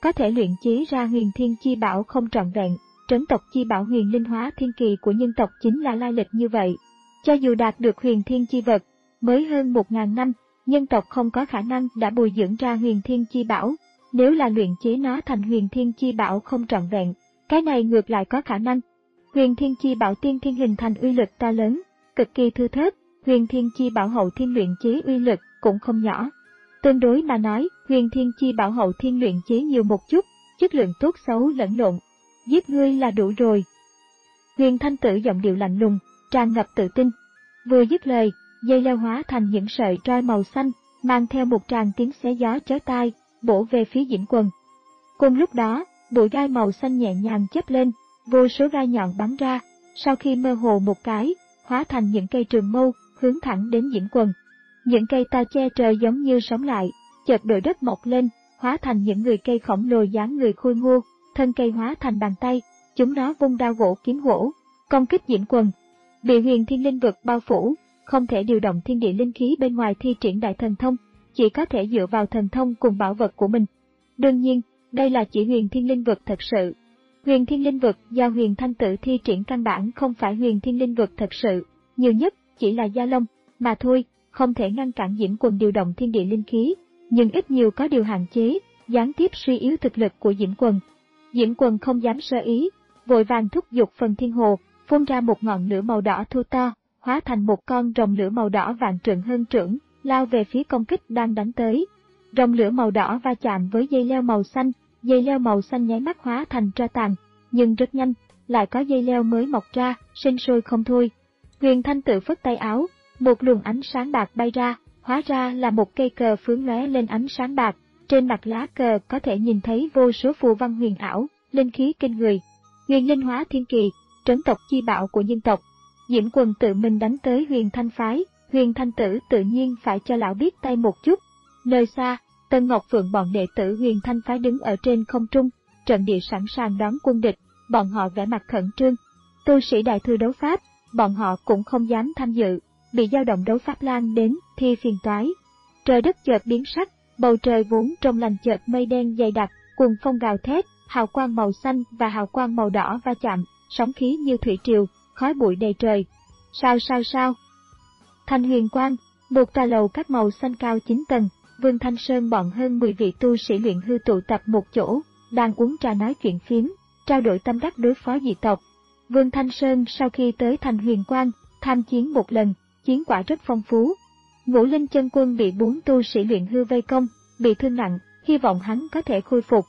Speaker 1: có thể luyện chế ra huyền thiên chi bảo không trọn vẹn. Trấn tộc chi bảo huyền linh hóa thiên kỳ của nhân tộc chính là lai lịch như vậy. Cho dù đạt được huyền thiên chi vật, mới hơn một ngàn năm, nhân tộc không có khả năng đã bồi dưỡng ra huyền thiên chi bảo. Nếu là luyện chế nó thành huyền thiên chi bảo không trọn vẹn, cái này ngược lại có khả năng. Huyền thiên chi bảo tiên thiên hình thành uy lực to lớn, cực kỳ thưa thớt, huyền thiên chi bảo hậu thiên luyện chế uy lực cũng không nhỏ. Tương đối mà nói, huyền thiên chi bảo hậu thiên luyện chế nhiều một chút, chất lượng tốt xấu lẫn lộn. Giết ngươi là đủ rồi. Huyền Thanh Tử giọng điệu lạnh lùng, tràn ngập tự tin. Vừa dứt lời, dây leo hóa thành những sợi roi màu xanh, mang theo một tràng tiếng xé gió chói tai, bổ về phía Diễm Quần. Cùng lúc đó, bụi gai màu xanh nhẹ nhàng chớp lên, vô số gai nhọn bắn ra, sau khi mơ hồ một cái, hóa thành những cây trường mâu, hướng thẳng đến Diễm Quần. Những cây ta che trời giống như sống lại, chợt đổi đất mọc lên, hóa thành những người cây khổng lồ dáng người khôi ngô, thân cây hóa thành bàn tay, chúng nó vung đao gỗ kiếm gỗ, công kích Diễm Quần. Bị huyền thiên linh vực bao phủ, không thể điều động thiên địa linh khí bên ngoài thi triển đại thần thông, chỉ có thể dựa vào thần thông cùng bảo vật của mình. Đương nhiên, đây là chỉ huyền thiên linh vực thật sự. Huyền thiên linh vực do huyền thanh tử thi triển căn bản không phải huyền thiên linh vực thật sự, nhiều nhất chỉ là da lông mà thôi, không thể ngăn cản Diễm Quần điều động thiên địa linh khí, nhưng ít nhiều có điều hạn chế, gián tiếp suy yếu thực lực của Diễm Quần. Diễm Quần không dám sơ ý, vội vàng thúc giục phần thiên hồ, phun ra một ngọn lửa màu đỏ thu to, hóa thành một con rồng lửa màu đỏ vạn trượng hơn trượng, lao về phía công kích đang đánh tới. Rồng lửa màu đỏ va chạm với dây leo màu xanh, dây leo màu xanh nháy mắt hóa thành tro tàn, nhưng rất nhanh, lại có dây leo mới mọc ra, sinh sôi không thôi. Huyền Thanh Tử phất tay áo, một luồng ánh sáng bạc bay ra, hóa ra là một cây cờ phướng lóe lên ánh sáng bạc, trên mặt lá cờ có thể nhìn thấy vô số phù văn huyền ảo, linh khí kinh người. Huyền linh hóa thiên kỳ, trấn tộc chi bảo của nhân tộc. Diễm Quần tự mình đánh tới Huyền Thanh phái, Huyền Thanh Tử tự nhiên phải cho lão biết tay một chút. Nơi xa, Tân Ngọc Phượng bọn đệ tử Huyền Thanh phái đứng ở trên không trung, trận địa sẵn sàng đón quân địch, bọn họ vẻ mặt khẩn trương. Tu sĩ đại thư đấu pháp, bọn họ cũng không dám tham dự, bị dao động đấu pháp lan đến thì phiền toái. Trời đất chợt biến sắc, bầu trời vốn trong lành chợt mây đen dày đặc, cuồng phong gào thét, hào quang màu xanh và hào quang màu đỏ va chạm, sóng khí như thủy triều, khói bụi đầy trời. Sao sao sao? Thanh Huyền Quang, một tòa lầu các màu xanh cao chín tầng, Vương Thanh Sơn bọn hơn mười vị tu sĩ luyện hư tụ tập một chỗ, đang uống trà nói chuyện phiếm, trao đổi tâm đắc đối phó dị tộc. Vương Thanh Sơn sau khi tới Thanh Huyền Quang, tham chiến một lần, chiến quả rất phong phú. Ngũ Linh Chân Quân bị bốn tu sĩ luyện hư vây công, bị thương nặng, hy vọng hắn có thể khôi phục.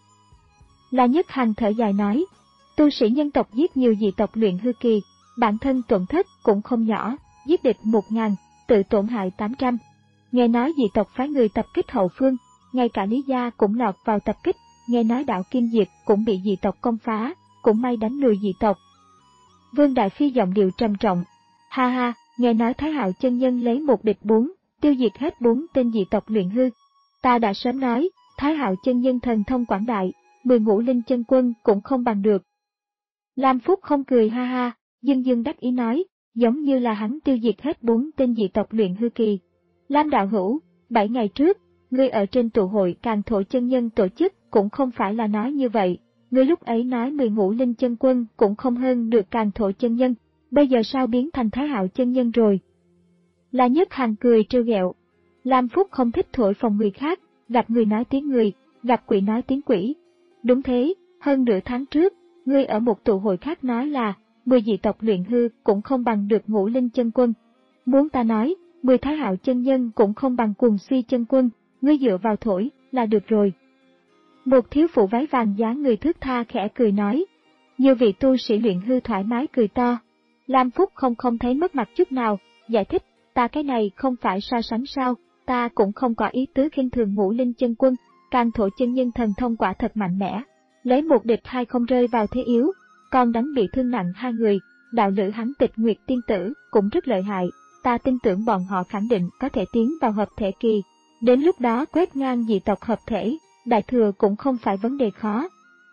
Speaker 1: La Nhất Hằng thở dài nói, tu sĩ nhân tộc giết nhiều dị tộc luyện hư kỳ, bản thân tổn thất cũng không nhỏ, giết địch một ngàn, tự tổn hại tám trăm. Nghe nói dị tộc phái người tập kích hậu phương, ngay cả Lý Gia cũng lọt vào tập kích, nghe nói đạo Kim Diệt cũng bị dị tộc công phá, cũng may đánh lùi dị tộc. Vương Đại Phi giọng điệu trầm trọng, ha ha, nghe nói Thái Hạo chân nhân lấy một địch bốn, tiêu diệt hết bốn tên dị tộc luyện hư. Ta đã sớm nói, Thái Hạo chân nhân thần thông quảng đại, mười ngũ linh chân quân cũng không bằng được. Lam Phúc không cười ha ha, dưng dưng đắc ý nói, giống như là hắn tiêu diệt hết bốn tên dị tộc luyện hư kỳ. Lam đạo hữu, bảy ngày trước, ngươi ở trên tụ hội Càn Thổ chân nhân tổ chức cũng không phải là nói như vậy, ngươi lúc ấy nói mười ngũ linh chân quân cũng không hơn được Càn Thổ chân nhân, bây giờ sao biến thành Thái Hạo chân nhân rồi? La Nhất Hằng cười trêu ghẹo. Lam Phúc không thích thổi phồng người khác, gặp người nói tiếng người, gặp quỷ nói tiếng quỷ. Đúng thế, hơn nửa tháng trước, ngươi ở một tụ hội khác nói là mười dị tộc luyện hư cũng không bằng được ngũ linh chân quân. Muốn ta nói, mười Thái Hạo chân nhân cũng không bằng Cuồng Suy chân quân, ngươi dựa vào thổi là được rồi. Một thiếu phụ váy vàng dáng người thướt tha khẽ cười nói. Nhiều vị tu sĩ luyện hư thoải mái cười to. Lam Phúc không không thấy mất mặt chút nào, giải thích, ta cái này không phải so sánh sao, ta cũng không có ý tứ khinh thường ngũ linh chân quân, Càn Thổ chân nhân thần thông quả thật mạnh mẽ, lấy một địch hai không rơi vào thế yếu, còn đánh bị thương nặng hai người, đạo lữ hắn Tịch Nguyệt tiên tử cũng rất lợi hại, ta tin tưởng bọn họ khẳng định có thể tiến vào hợp thể kỳ, đến lúc đó quét ngang dị tộc hợp thể, đại thừa cũng không phải vấn đề khó.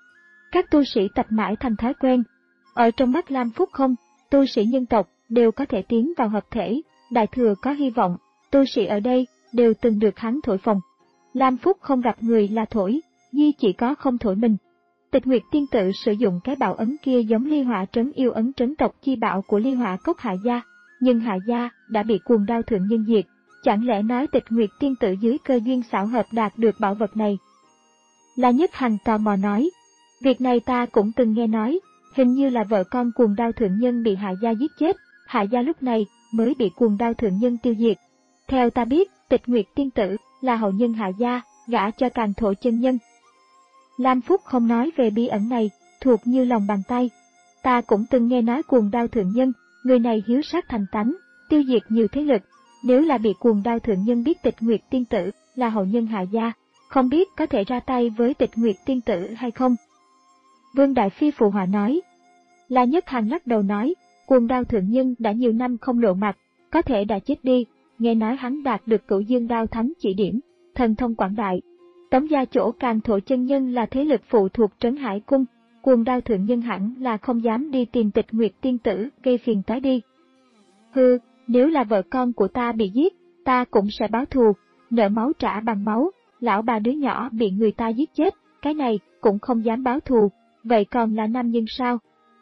Speaker 1: Các tu sĩ tập mãi thành thói quen, ở trong mắt Lam Phúc không, tu sĩ nhân tộc đều có thể tiến vào hợp thể, đại thừa có hy vọng, tu sĩ ở đây đều từng được hắn thổi phồng. Lam Phúc không gặp người là thổi, duy chỉ có không thổi mình. Tịch Nguyệt tiên tử sử dụng cái bảo ấn kia giống ly hỏa trấn yêu ấn trấn tộc chi bảo của ly hỏa cốc Hạ gia, nhưng Hạ gia đã bị cuồng đao thượng nhân diệt. Chẳng lẽ nói Tịch Nguyệt tiên tử dưới cơ duyên xảo hợp đạt được bảo vật này? La Nhất Hành tò mò nói, việc này ta cũng từng nghe nói, hình như là vợ con cuồng đao thượng nhân bị Hạ gia giết chết, Hạ gia lúc này mới bị cuồng đao thượng nhân tiêu diệt. Theo ta biết, Tịch Nguyệt tiên tử là hậu nhân Hạ gia, gả cho Càn Thổ chân nhân. Lam Phúc không nói về bí ẩn này, thuộc như lòng bàn tay. Ta cũng từng nghe nói cuồng đao thượng nhân, người này hiếu sát thành tánh, tiêu diệt nhiều thế lực. Nếu là bị cuồng đao thượng nhân biết Tịch Nguyệt tiên tử là hậu nhân Hạ gia, không biết có thể ra tay với Tịch Nguyệt tiên tử hay không? Vương Đại Phi phụ họa nói. La Nhất Hành lắc đầu nói, cuồng đao thượng nhân đã nhiều năm không lộ mặt, có thể đã chết đi, nghe nói hắn đạt được Cửu Dương đao thánh chỉ điểm, thần thông quảng đại. Tống gia chỗ Càn Thổ chân nhân là thế lực phụ thuộc Trấn Hải cung, cuồng đao thượng nhân hẳn là không dám đi tìm Tịch Nguyệt tiên tử gây phiền toái đi. Hừ, nếu là vợ con của ta bị giết, ta cũng sẽ báo thù, nợ máu trả bằng máu, lão bà đứa nhỏ bị người ta giết chết, cái này cũng không dám báo thù, vậy còn là nam nhân sao?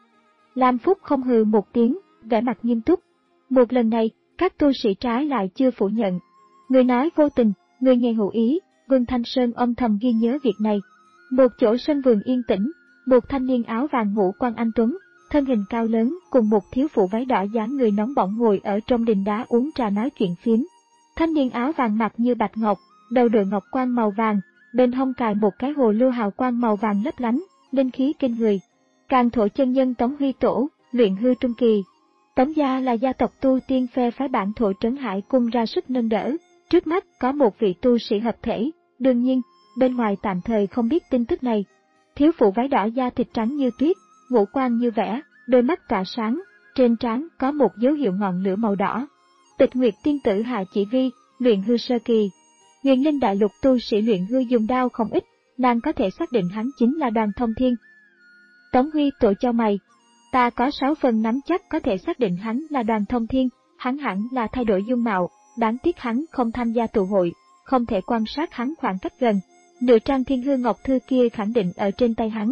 Speaker 1: Lam Phúc không hừ một tiếng, vẻ mặt nghiêm túc. Một lần này, các tu sĩ trái lại chưa phủ nhận. Người nói vô tình, người nghe hữu ý, Vương Thanh Sơn âm thầm ghi nhớ việc này. Một chỗ sân vườn yên tĩnh, một thanh niên áo vàng ngũ quan anh tuấn, thân hình cao lớn cùng một thiếu phụ váy đỏ dáng người nóng bỏng ngồi ở trong đình đá uống trà nói chuyện phiếm. Thanh niên áo vàng mặt như bạch ngọc, đầu đội ngọc quan màu vàng, bên hông cài một cái hồ lô hào quang màu vàng lấp lánh, linh khí kinh người. Càn Thổ chân nhân Tống Huy Tổ, luyện hư trung kỳ. Tống gia là gia tộc tu tiên phe phái Bản Thổ Trấn Hải cung ra sức nâng đỡ, trước mắt có một vị tu sĩ hợp thể, đương nhiên, bên ngoài tạm thời không biết tin tức này. Thiếu phụ váy đỏ da thịt trắng như tuyết, ngũ quan như vẽ, đôi mắt tỏa sáng, trên trán có một dấu hiệu ngọn lửa màu đỏ. Tịch Nguyệt tiên tử Hạ Chỉ Vi, luyện hư sơ kỳ. Huyền Linh đại lục tu sĩ luyện hư dùng đao không ít, nàng có thể xác định hắn chính là Đoàn Thông Thiên. Tống Huy Tổ chau mày, ta có sáu phần nắm chắc có thể xác định hắn là Đoàn Thông Thiên, hắn hẳn là thay đổi dung mạo, đáng tiếc hắn không tham gia tụ hội, không thể quan sát hắn khoảng cách gần. Nửa trang Thiên Hư Ngọc Thư kia khẳng định ở trên tay hắn.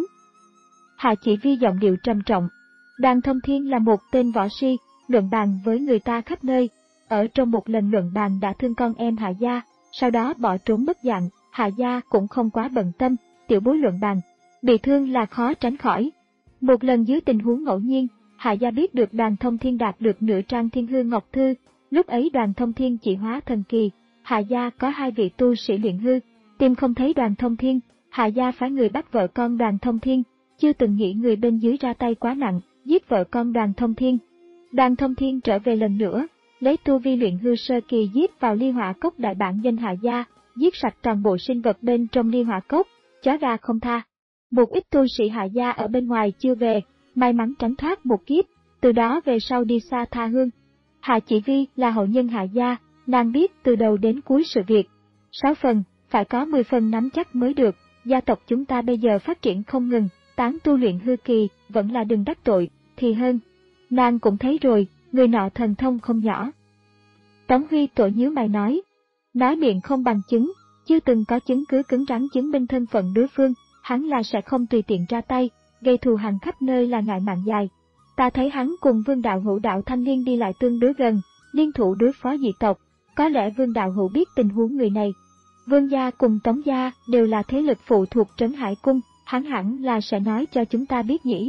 Speaker 1: Hạ Chỉ Vi giọng điệu trầm trọng. Đoàn Thông Thiên là một tên võ si, luận bàn với người ta khắp nơi. Ở trong một lần luận bàn đã thương con em Hạ gia, sau đó bỏ trốn mất dạng, Hạ gia cũng không quá bận tâm, tiểu bối luận bàn. Bị thương là khó tránh khỏi. Một lần dưới tình huống ngẫu nhiên, Hạ gia biết được Đoàn Thông Thiên đạt được nửa trang Thiên Hư Ngọc Thư, lúc ấy Đoàn Thông Thiên chỉ hóa thần kỳ, Hạ gia có hai vị tu sĩ luyện hư, tìm không thấy Đoàn Thông Thiên, Hạ gia phái người bắt vợ con Đoàn Thông Thiên, chưa từng nghĩ người bên dưới ra tay quá nặng, giết vợ con Đoàn Thông Thiên. Đoàn Thông Thiên trở về lần nữa, lấy tu vi luyện hư sơ kỳ giết vào ly hỏa cốc đại bản danh Hạ gia, giết sạch toàn bộ sinh vật bên trong ly hỏa cốc, chó gà không tha. Một ít tu sĩ Hạ gia ở bên ngoài chưa về, may mắn tránh thoát một kiếp, từ đó về sau đi xa tha hương. Hạ Chỉ Vi là hậu nhân Hạ gia, nàng biết từ đầu đến cuối sự việc. Sáu phần, phải có mười phần nắm chắc mới được, gia tộc chúng ta bây giờ phát triển không ngừng, tán tu luyện hư kỳ, vẫn là đừng đắc tội, thì hơn. Nàng cũng thấy rồi, người nọ thần thông không nhỏ. Tống Huy Tổ nhíu mày nói, nói miệng không bằng chứng, chưa từng có chứng cứ cứng rắn chứng minh thân phận đối phương, hắn là sẽ không tùy tiện ra tay, gây thù hằn khắp nơi là ngại mạng dài. Ta thấy hắn cùng Vương đạo hữu đạo Thanh Liên đi lại tương đối gần, liên thủ đối phó dị tộc, có lẽ Vương đạo hữu biết tình huống người này. Vương gia cùng Tống gia đều là thế lực phụ thuộc Trấn Hải cung, hắn hẳn là sẽ nói cho chúng ta biết nhỉ.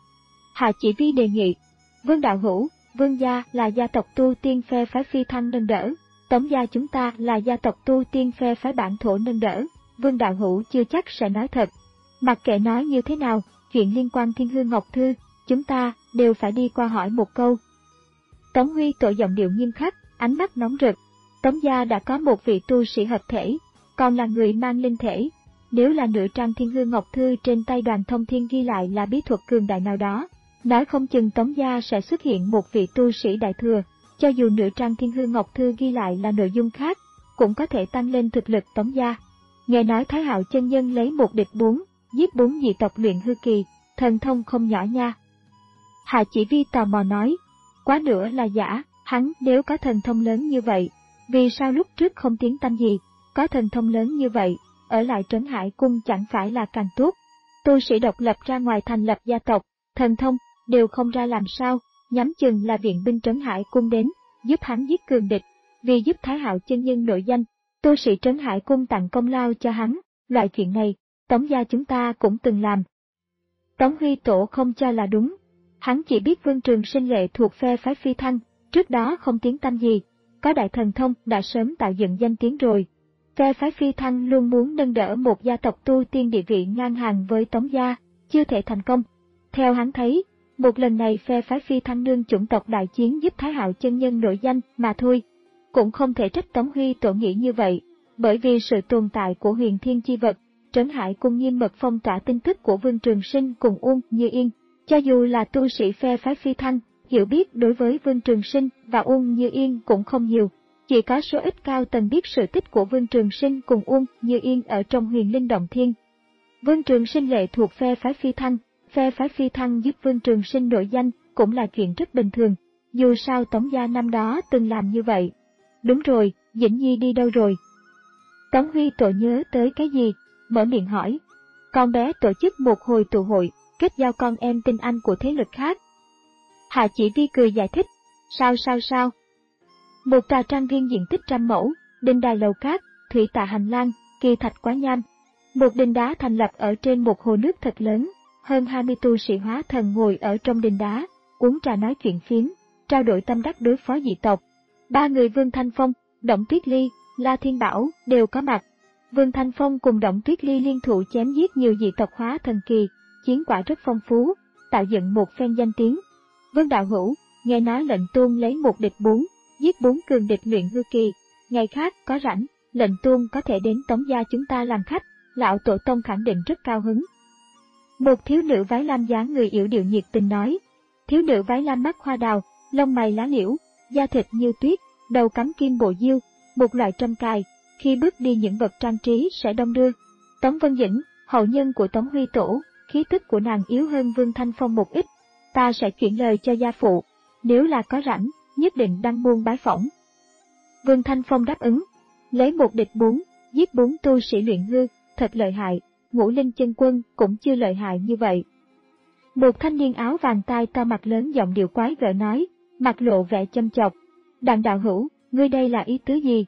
Speaker 1: Hạ Chỉ Vi đề nghị, Vương đạo hữu, Vương gia là gia tộc tu tiên phe phái Phi Thăng nâng đỡ, Tống gia chúng ta là gia tộc tu tiên phe phái Bản Thổ nâng đỡ, Vương đạo hữu chưa chắc sẽ nói thật. Mặc kệ nói như thế nào, chuyện liên quan Thiên Hư Ngọc Thư, chúng ta đều phải đi qua hỏi một câu. Tống Huy Tổ giọng điệu nghiêm khắc, ánh mắt nóng rực. Tống gia đã có một vị tu sĩ hợp thể, còn là người mang linh thể. Nếu là nửa trang Thiên Hư Ngọc Thư trên tay Đoàn Thông Thiên ghi lại là bí thuật cường đại nào đó, nói không chừng Tống gia sẽ xuất hiện một vị tu sĩ đại thừa. Cho dù nửa trang Thiên Hư Ngọc Thư ghi lại là nội dung khác, cũng có thể tăng lên thực lực Tống gia. Nghe nói Thái Hạo chân nhân lấy một địch bốn, giết bốn dị tộc luyện hư kỳ, thần thông không nhỏ nha. Hạ Chỉ Vi tò mò nói, quá nữa là giả, hắn nếu có thần thông lớn như vậy, vì sao lúc trước không tiếng tăm gì, có thần thông lớn như vậy, ở lại Trấn Hải Cung chẳng phải là càng tốt. Tu sĩ độc lập ra ngoài thành lập gia tộc, thần thông, đều không ra làm sao, nhắm chừng là viện binh Trấn Hải Cung đến, giúp hắn giết cường địch, vì giúp Thái Hạo chân nhân nổi danh, tu sĩ Trấn Hải Cung tặng công lao cho hắn, loại chuyện này, Tống gia chúng ta cũng từng làm. Tống Huy Tổ không cho là đúng, hắn chỉ biết Vương Trường Sinh lệ thuộc phe phái Phi Thăng, trước đó không tiếng tăm gì, có đại thần thông đã sớm tạo dựng danh tiếng rồi. Phe phái Phi Thăng luôn muốn nâng đỡ một gia tộc tu tiên địa vị ngang hàng với Tống gia, chưa thể thành công. Theo hắn thấy, một lần này phe phái Phi Thăng nương chủng tộc đại chiến giúp Thái Hạo chân nhân nổi danh mà thôi. Cũng không thể trách Tống Huy Tổ nghĩ như vậy, bởi vì sự tồn tại của huyền thiên chi vật, Trấn Hải Cung nghiêm mật phong tỏa tin tức của Vương Trường Sinh cùng Uông Như Yên. Cho dù là tu sĩ phe phái Phi Thăng, hiểu biết đối với Vương Trường Sinh và Uông Như Yên cũng không nhiều. Chỉ có số ít cao tầng biết sự tích của Vương Trường Sinh cùng Uông Như Yên ở trong Huyền Linh Động Thiên. Vương Trường Sinh lệ thuộc phe phái Phi Thăng, phe phái Phi Thăng giúp Vương Trường Sinh nổi danh cũng là chuyện rất bình thường, dù sao Tống gia năm đó từng làm như vậy. Đúng rồi, Dĩnh Nhi đi đâu rồi? Tống Huy Tổ nhớ tới cái gì, mở miệng hỏi. Con bé tổ chức một hồi tụ hội, kết giao con em tinh anh của thế lực khác. Hạ Chỉ Vi cười giải thích, sao sao sao? Một tòa trang viên diện tích trăm mẫu, đình đài lầu cát, thủy tạ hành lang, kỳ thạch quá nham. Một đình đá thành lập ở trên một hồ nước thật lớn, hơn hai mươi tu sĩ hóa thần ngồi ở trong đình đá, uống trà nói chuyện phiếm, trao đổi tâm đắc đối phó dị tộc. Ba người Vương Thanh Phong, Động Tuyết Ly, La Thiên Bảo đều có mặt. Vương Thanh Phong cùng Động Tuyết Ly liên thủ chém giết nhiều dị tộc hóa thần kỳ, chiến quả rất phong phú, tạo dựng một phen danh tiếng. Vương Đạo Hữu, nghe nói lệnh tôn lấy một địch bốn, giết bốn cường địch luyện hư kỳ, ngày khác có rảnh, lệnh tôn có thể đến Tống gia chúng ta làm khách, lão tổ tông khẳng định rất cao hứng. Một thiếu nữ váy lam dáng người yểu điệu nhiệt tình nói. Thiếu nữ váy lam mắt hoa đào, lông mày lá liễu, da thịt như tuyết, đầu cắm kim bộ diêu, một loại trâm cài, khi bước đi những vật trang trí sẽ đông đưa. Tống Vân Dĩnh, hậu nhân của Tống Huy Tổ, khí tức của nàng yếu hơn Vương Thanh Phong một ít, ta sẽ chuyển lời cho gia phụ, nếu là có rảnh, nhất định đăng môn bái phỏng. Vương Thanh Phong đáp ứng, lấy một địch bốn, giết bốn tu sĩ luyện hư, thật lợi hại, Ngũ Linh Chân Quân cũng chưa lợi hại như vậy. Một thanh niên áo vàng tai to mặt lớn giọng điệu quái gở nói, mặt lộ vẻ châm chọc, Đặng đạo hữu, ngươi đây là ý tứ gì?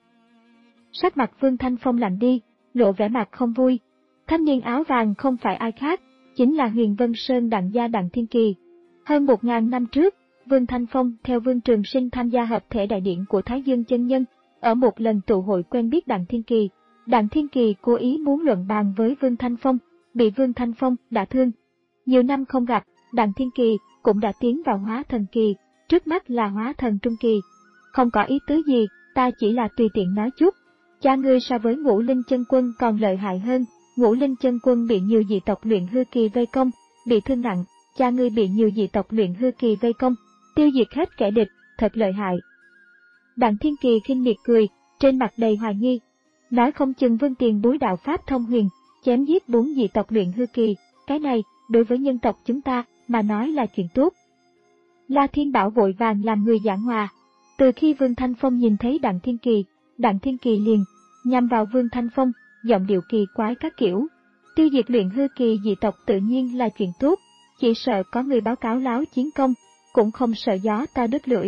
Speaker 1: Sắc mặt Vương Thanh Phong lạnh đi, lộ vẻ mặt không vui. Thanh niên áo vàng không phải ai khác, chính là Huyền Vân Sơn Đặng gia Đặng Thiên Kỳ. Hơn một ngàn năm trước, Vương Thanh Phong theo Vương Trường Sinh tham gia hợp thể đại điển của Thái Dương chân nhân, ở một lần tụ hội quen biết Đặng Thiên Kỳ. Đặng Thiên Kỳ cố ý muốn luận bàn với Vương Thanh Phong, bị Vương Thanh Phong đả thương. Nhiều năm không gặp, Đặng Thiên Kỳ cũng đã tiến vào hóa thần kỳ, trước mắt là hóa thần trung kỳ. Không có ý tứ gì, ta chỉ là tùy tiện nói chút. Cha ngươi so với Ngũ Linh Chân Quân còn lợi hại hơn, Ngũ Linh Chân Quân bị nhiều dị tộc luyện hư kỳ vây công, bị thương nặng, cha ngươi bị nhiều dị tộc luyện hư kỳ vây công, tiêu diệt hết kẻ địch, thật lợi hại. Đặng Thiên Kỳ khinh miệt cười, trên mặt đầy hoài nghi. Nói không chừng Vương Tiền Bối đạo pháp thông huyền, chém giết bốn dị tộc luyện hư kỳ, cái này, đối với nhân tộc chúng ta, mà nói là chuyện tốt. La Thiên Bảo vội vàng làm người giảng hòa. Từ khi Vương Thanh Phong nhìn thấy Đặng Thiên Kỳ, Đặng Thiên Kỳ liền nhằm vào Vương Thanh Phong, giọng điệu kỳ quái các kiểu. Tiêu diệt luyện hư kỳ dị tộc tự nhiên là chuyện tốt, chỉ sợ có người báo cáo láo chiến công, cũng không sợ gió ta đứt lưỡi.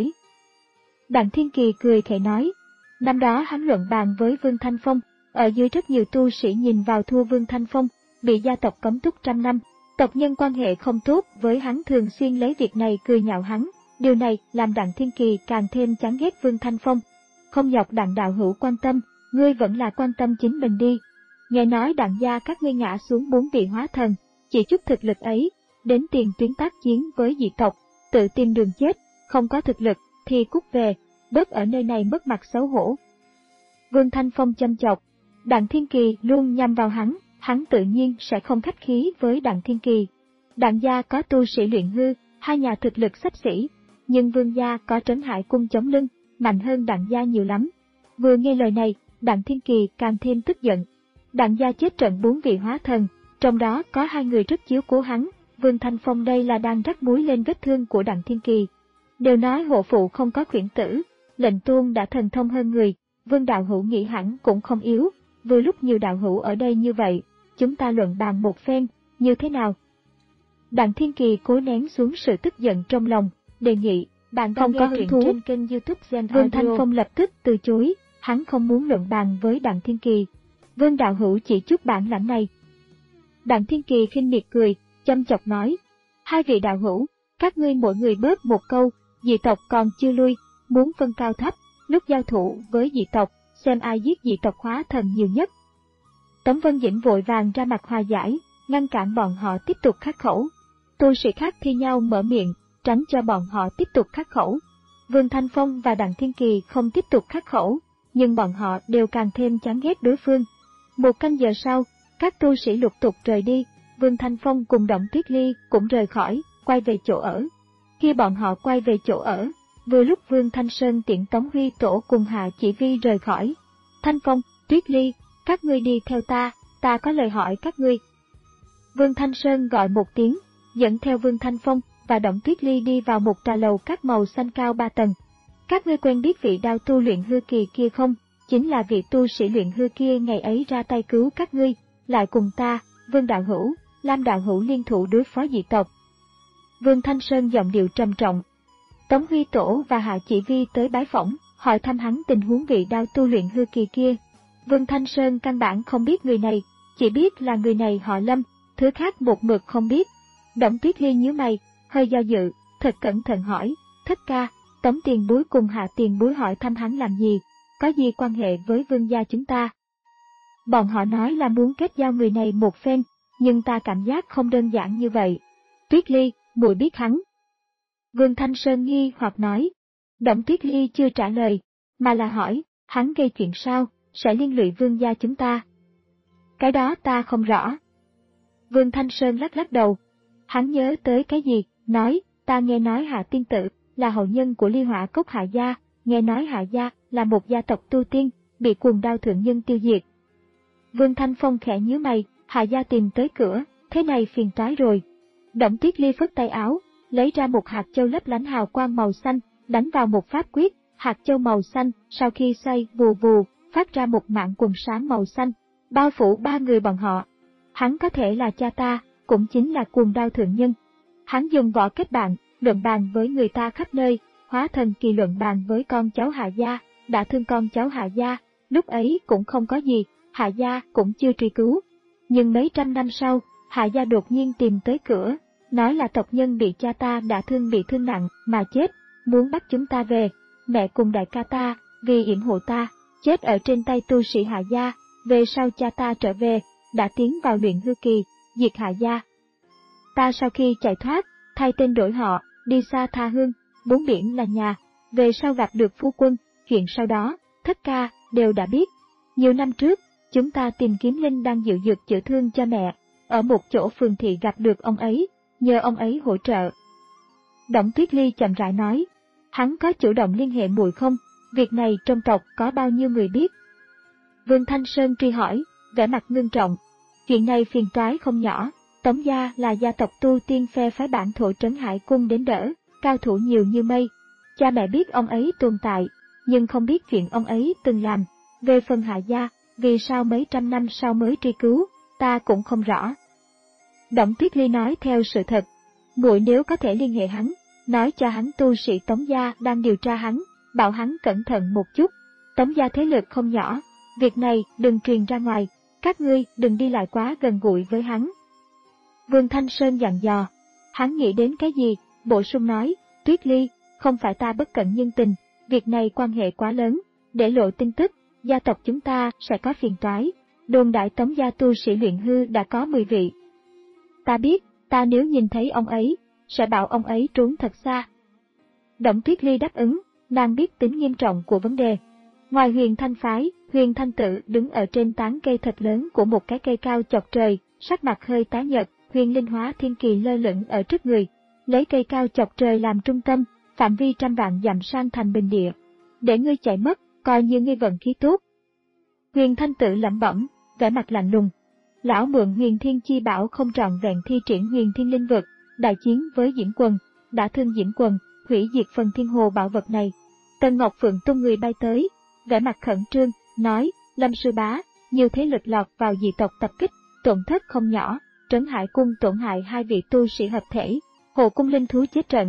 Speaker 1: Đặng Thiên Kỳ cười khẽ nói, năm đó hắn luận bàn với Vương Thanh Phong, ở dưới rất nhiều tu sĩ nhìn vào thua Vương Thanh Phong, bị gia tộc cấm túc trăm năm, tộc nhân quan hệ không tốt với hắn thường xuyên lấy việc này cười nhạo hắn. Điều này làm Đặng Thiên Kỳ càng thêm chán ghét Vương Thanh Phong. Không nhọc Đặng đạo hữu quan tâm, ngươi vẫn là quan tâm chính mình đi. Nghe nói Đặng gia các ngươi ngã xuống bốn vị hóa thần, chỉ chút thực lực ấy, đến tiền tuyến tác chiến với dị tộc, tự tìm đường chết, không có thực lực thì cút về, bớt ở nơi này mất mặt xấu hổ. Vương Thanh Phong châm chọc, Đặng Thiên Kỳ luôn nhằm vào hắn, hắn tự nhiên sẽ không khách khí với Đặng Thiên Kỳ. Đặng gia có tu sĩ luyện hư, hai nhà thực lực xấp xỉ. Nhưng Vương gia có Trấn Hải Cung chống lưng, mạnh hơn Đặng gia nhiều lắm. Vừa nghe lời này, Đặng Thiên Kỳ càng thêm tức giận. Đặng gia chết trận bốn vị hóa thần, trong đó có hai người rất chiếu cố hắn, Vương Thanh Phong đây là đang rắc muối lên vết thương của Đặng Thiên Kỳ. Đều nói hộ phụ không có khuyển tử, lệnh tôn đã thần thông hơn người, Vương đạo hữu nghĩ hẳn cũng không yếu, vừa lúc nhiều đạo hữu ở đây như vậy, chúng ta luận bàn một phen, như thế nào? Đặng Thiên Kỳ cố nén xuống sự tức giận trong lòng, đề nghị, bạn không có hứng thú trên kênh YouTube Gen Audio. Vương Thanh Phong lập tức từ chối, hắn không muốn luận bàn với Đặng Thiên Kỳ. Vương đạo hữu chỉ chút bản lãnh này. Đặng Thiên Kỳ khinh miệt cười, châm chọc nói, hai vị đạo hữu, các ngươi mỗi người bớt một câu, dị tộc còn chưa lui, muốn phân cao thấp, lúc giao thủ với dị tộc, xem ai giết dị tộc hóa thần nhiều nhất. Tống Vân Dĩnh vội vàng ra mặt hòa giải, ngăn cản bọn họ tiếp tục khắc khẩu. Tu sĩ khác thi nhau mở miệng, tránh cho bọn họ tiếp tục khắc khẩu. Vương Thanh Phong và Đặng Thiên Kỳ không tiếp tục khắc khẩu, nhưng bọn họ đều càng thêm chán ghét đối phương. Một canh giờ sau, các tu sĩ lục tục rời đi, Vương Thanh Phong cùng Đổng Tuyết Ly cũng rời khỏi, quay về chỗ ở. Khi bọn họ quay về chỗ ở, vừa lúc Vương Thanh Sơn tiễn Tống Huy Tổ cùng Hạ Chỉ Vi rời khỏi. Thanh Phong, Tuyết Ly, các ngươi đi theo ta, ta có lời hỏi các ngươi. Vương Thanh Sơn gọi một tiếng, dẫn theo Vương Thanh Phong và Đổng Tuyết Ly đi vào một trà lầu các màu xanh cao ba tầng. Các ngươi quen biết vị đao tu luyện hư kỳ kia không? Chính là vị tu sĩ luyện hư kia ngày ấy ra tay cứu các ngươi, lại cùng ta, Vương đạo hữu, Lam đạo hữu liên thủ đối phó dị tộc. Vương Thanh Sơn giọng điệu trầm trọng. Tống Huy Tổ và Hạ Chỉ Vi tới bái phỏng, hỏi thăm hắn tình huống vị đao tu luyện hư kỳ kia. Vương Thanh Sơn căn bản không biết người này, chỉ biết là người này họ Lâm, thứ khác một mực không biết. Đổng Tuyết Ly nhíu mày, hơi do dự, thật cẩn thận hỏi, Thất ca, Tống tiền bối cùng Hạ tiền bối hỏi thăm hắn làm gì, có gì quan hệ với Vương gia chúng ta? Bọn họ nói là muốn kết giao người này một phen, nhưng ta cảm giác không đơn giản như vậy. Tuyết Ly, muội biết hắn. Vương Thanh Sơn nghi hoặc nói. Đổng Tuyết Ly chưa trả lời, mà là hỏi, hắn gây chuyện sao, sẽ liên lụy Vương gia chúng ta? Cái đó ta không rõ. Vương Thanh Sơn lắc lắc đầu. Hắn nhớ tới cái gì, nói, ta nghe nói Hạ tiên tử là hậu nhân của Ly Hỏa Cốc Hạ gia, nghe nói Hạ gia là một gia tộc tu tiên, bị cuồng đao thượng nhân tiêu diệt. Vương Thanh Phong khẽ nhíu mày, Hạ gia tìm tới cửa, thế này phiền toái rồi. Đổng Tuyết Ly phất tay áo, lấy ra một hạt châu lấp lánh hào quang màu xanh, đánh vào một pháp quyết, hạt châu màu xanh sau khi xoay vù vù, phát ra một mảng quần sáng màu xanh, bao phủ ba người bọn họ. Hắn có thể là cha ta, cũng chính là cuồng đao thượng nhân. Hắn dùng võ kết bạn, luận bàn với người ta khắp nơi, hóa thần kỳ luận bàn với con cháu Hạ gia, đã thương con cháu Hạ gia, lúc ấy cũng không có gì, Hạ gia cũng chưa truy cứu. Nhưng mấy trăm năm sau, Hạ gia đột nhiên tìm tới cửa, nói là tộc nhân bị cha ta đã thương bị thương nặng mà chết, muốn bắt chúng ta về. Mẹ cùng đại ca ta, vì yểm hộ ta, chết ở trên tay tu sĩ Hạ gia, về sau cha ta trở về, đã tiến vào luyện hư kỳ, diệt Hạ gia. Ta sau khi chạy thoát, thay tên đổi họ, đi xa tha hương, bốn biển là nhà, về sau gặp được phu quân, chuyện sau đó, Thất ca, đều đã biết. Nhiều năm trước, chúng ta tìm kiếm linh đang dự dược chữa thương cho mẹ, ở một chỗ phường thị gặp được ông ấy, nhờ ông ấy hỗ trợ. Đổng Tuyết Ly chậm rãi nói, hắn có chủ động liên hệ muội không, việc này trong tộc có bao nhiêu người biết? Vương Thanh Sơn truy hỏi, vẻ mặt ngưng trọng, chuyện này phiền toái không nhỏ. Tống gia là gia tộc tu tiên phe phái bản thổ trấn Hải cung đến đỡ, cao thủ nhiều như mây. Cha mẹ biết ông ấy tồn tại, nhưng không biết chuyện ông ấy từng làm. Về phần Hạ gia, vì sao mấy trăm năm sau mới truy cứu, ta cũng không rõ. Đổng Tuyết Ly nói theo sự thật, muội nếu có thể liên hệ hắn, nói cho hắn tu sĩ Tống gia đang điều tra hắn, bảo hắn cẩn thận một chút. Tống gia thế lực không nhỏ, việc này đừng truyền ra ngoài, các ngươi đừng đi lại quá gần gũi với hắn. Vương Thanh Sơn dặn dò, hắn nghĩ đến cái gì, bổ sung nói, Tuyết Ly, không phải ta bất cẩn nhân tình, việc này quan hệ quá lớn, để lộ tin tức, gia tộc chúng ta sẽ có phiền toái, đồn đại Tống gia tu sĩ luyện hư đã có mười vị. Ta biết, ta nếu nhìn thấy ông ấy, sẽ bảo ông ấy trốn thật xa. Đổng Tuyết Ly đáp ứng, nàng biết tính nghiêm trọng của vấn đề. Ngoài Huyền Thanh phái, Huyền Thanh tự đứng ở trên tán cây thật lớn của một cái cây cao chọc trời, sắc mặt hơi tái nhợt. Huyền Linh Hóa Thiên Kỳ lơ lửng ở trước người, lấy cây cao chọc trời làm trung tâm, phạm vi trăm vạn dặm sang thành bình địa. Để ngươi chạy mất, coi như ngươi vận khí tốt. Huyền Thanh tự lẩm bẩm, vẻ mặt lạnh lùng. Lão mượn Huyền Thiên Chi Bảo không trọn vẹn thi triển Huyền Thiên Linh Vực, đại chiến với Diễm Quần, đã thương Diễm Quần, hủy diệt phần thiên hồ bảo vật này. Tần Ngọc Phượng tung người bay tới, vẻ mặt khẩn trương, nói, Lâm sư bá, nhiều thế lực lọt vào dị tộc tập kích, tổn thất không nhỏ, Trấn Hải Cung tổn hại hai vị tu sĩ hợp thể, Hộ Cung linh thú chết trận.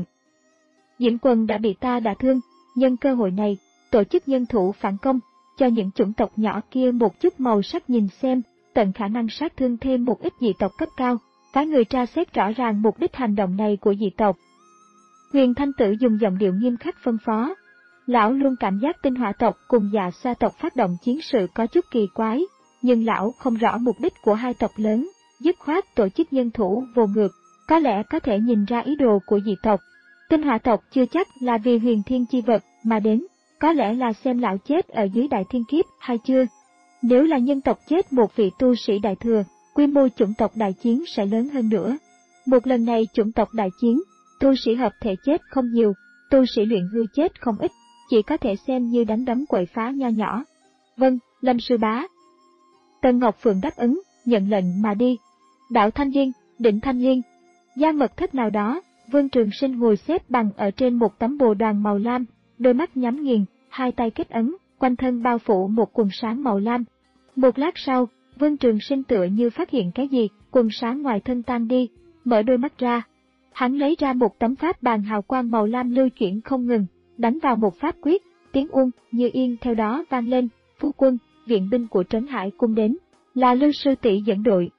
Speaker 1: Diễm Quân đã bị ta đả thương, nhân cơ hội này, tổ chức nhân thủ phản công, cho những chủng tộc nhỏ kia một chút màu sắc nhìn xem, tận khả năng sát thương thêm một ít dị tộc cấp cao, phái người tra xét rõ ràng mục đích hành động này của dị tộc. Huyền Thanh Tử dùng giọng điệu nghiêm khắc phân phó. Lão luôn cảm giác tinh hỏa tộc cùng Dạ Xoa tộc phát động chiến sự có chút kỳ quái, nhưng lão không rõ mục đích của hai tộc lớn, dứt khoát tổ chức nhân thủ vô ngược, có lẽ có thể nhìn ra ý đồ của dị tộc. Tinh hỏa tộc chưa chắc là vì huyền thiên chi vật mà đến, có lẽ là xem lão chết ở dưới đại thiên kiếp hay chưa. Nếu là nhân tộc chết một vị tu sĩ đại thừa, quy mô chủng tộc đại chiến sẽ lớn hơn nữa. Một lần này chủng tộc đại chiến, tu sĩ hợp thể chết không nhiều, tu sĩ luyện hư chết không ít, chỉ có thể xem như đánh đấm quậy phá nho nhỏ. Vâng, Lâm sư bá. Tân Ngọc Phượng đáp ứng, nhận lệnh mà đi. Đảo Thanh Liên, Đỉnh Thanh Liên, gian mật thất nào đó, Vương Trường Sinh ngồi xếp bằng ở trên một tấm bồ đoàn màu lam, đôi mắt nhắm nghiền, hai tay kết ấn, quanh thân bao phủ một quần sáng màu lam. Một lát sau, Vương Trường Sinh tựa như phát hiện cái gì, quần sáng ngoài thân tan đi, mở đôi mắt ra. Hắn lấy ra một tấm pháp bàn hào quang màu lam lưu chuyển không ngừng, đánh vào một pháp quyết, tiếng Uông, Như Yên theo đó vang lên, phu quân, viện binh của Trấn Hải Cung đến, là Lưu sư tỷ dẫn đội.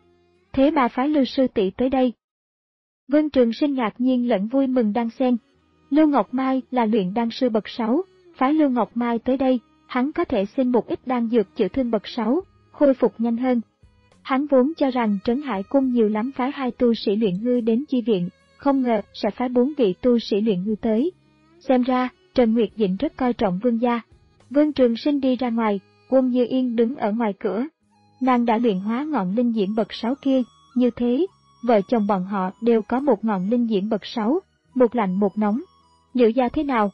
Speaker 1: Thế mà phái Lưu sư tỷ tới đây. Vương Trường Sinh ngạc nhiên lẫn vui mừng đan xen. Lưu Ngọc Mai là luyện đan sư bậc sáu, phái Lưu Ngọc Mai tới đây, hắn có thể xin một ít đan dược chữa thương bậc sáu, khôi phục nhanh hơn. Hắn vốn cho rằng Trấn Hải Cung nhiều lắm phái hai tu sĩ luyện hư đến chi viện, không ngờ sẽ phái bốn vị tu sĩ luyện hư tới. Xem ra, Trần Nguyệt Dĩnh rất coi trọng Vương gia. Vương Trường Sinh đi ra ngoài, Uông Như Yên đứng ở ngoài cửa. Nàng đã luyện hóa ngọn linh diễm bậc sáu kia, như thế, vợ chồng bọn họ đều có một ngọn linh diễm bậc sáu, một lạnh một nóng. Liễu gia thế nào?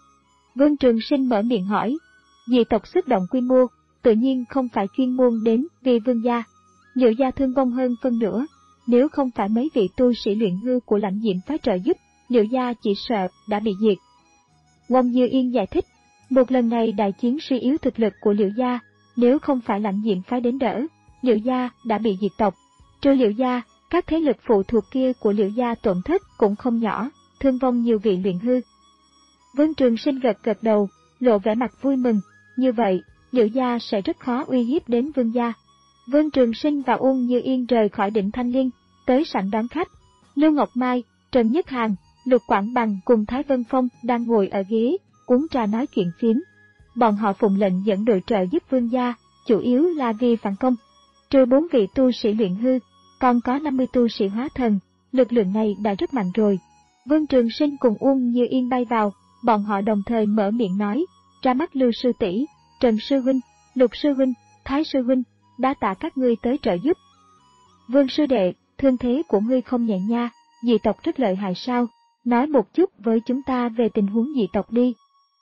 Speaker 1: Vương Trường Sinh mở miệng hỏi. Dị tộc xuất động quy mô, tự nhiên không phải chuyên môn đến vì Vương gia. Liễu gia thương vong hơn phân nửa, nếu không phải mấy vị tu sĩ luyện hư của lãnh diễm phái trợ giúp, Liễu gia chỉ sợ đã bị diệt. Uông Như Yên giải thích, một lần này đại chiến suy yếu thực lực của Liễu gia, nếu không phải lãnh diễm phái đến đỡ, Liễu gia đã bị diệt tộc. Trừ Liễu gia, các thế lực phụ thuộc kia của Liễu gia tổn thất cũng không nhỏ, thương vong nhiều vị luyện hư. Vương Trường Sinh gật gật đầu, lộ vẻ mặt vui mừng, như vậy, Liễu gia sẽ rất khó uy hiếp đến Vương gia. Vương Trường Sinh và Uông Như Yên rời khỏi Đỉnh Thanh Liên, tới sảnh đón khách. Lưu Ngọc Mai, Trần Nhất Hàn, Lục Quảng Bằng cùng Thái Vân Phong đang ngồi ở ghế, uống trà nói chuyện phiếm. Bọn họ phụng lệnh dẫn đội trợ giúp Vương gia, chủ yếu là vì phản công. Trừ bốn vị tu sĩ luyện hư, còn có năm mươi tu sĩ hóa thần, lực lượng này đã rất mạnh rồi. Vương Trường Sinh cùng Uông Như Yên bay vào, bọn họ đồng thời mở miệng nói, ra mắt Lưu sư tỷ, Trần sư huynh, Lục sư huynh, Thái sư huynh, đa tạ các ngươi tới trợ giúp. Vương sư đệ, thương thế của ngươi không nhẹ nha, dị tộc rất lợi hại sao, nói một chút với chúng ta về tình huống dị tộc đi.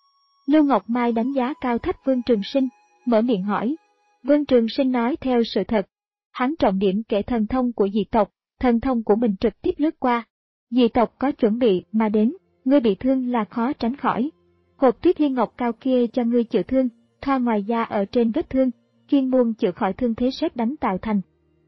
Speaker 1: Lưu Ngọc Mai đánh giá cao thấp Vương Trường Sinh, mở miệng hỏi. Vương Trường Sinh nói theo sự thật. Hắn trọng điểm kể thần thông của dị tộc, thần thông của mình trực tiếp lướt qua. Dị tộc có chuẩn bị mà đến, ngươi bị thương là khó tránh khỏi. Hộp tuyết liên ngọc cao kia cho ngươi chữa thương, thoa ngoài da ở trên vết thương, chuyên môn chữa khỏi thương thế sét đánh tạo thành.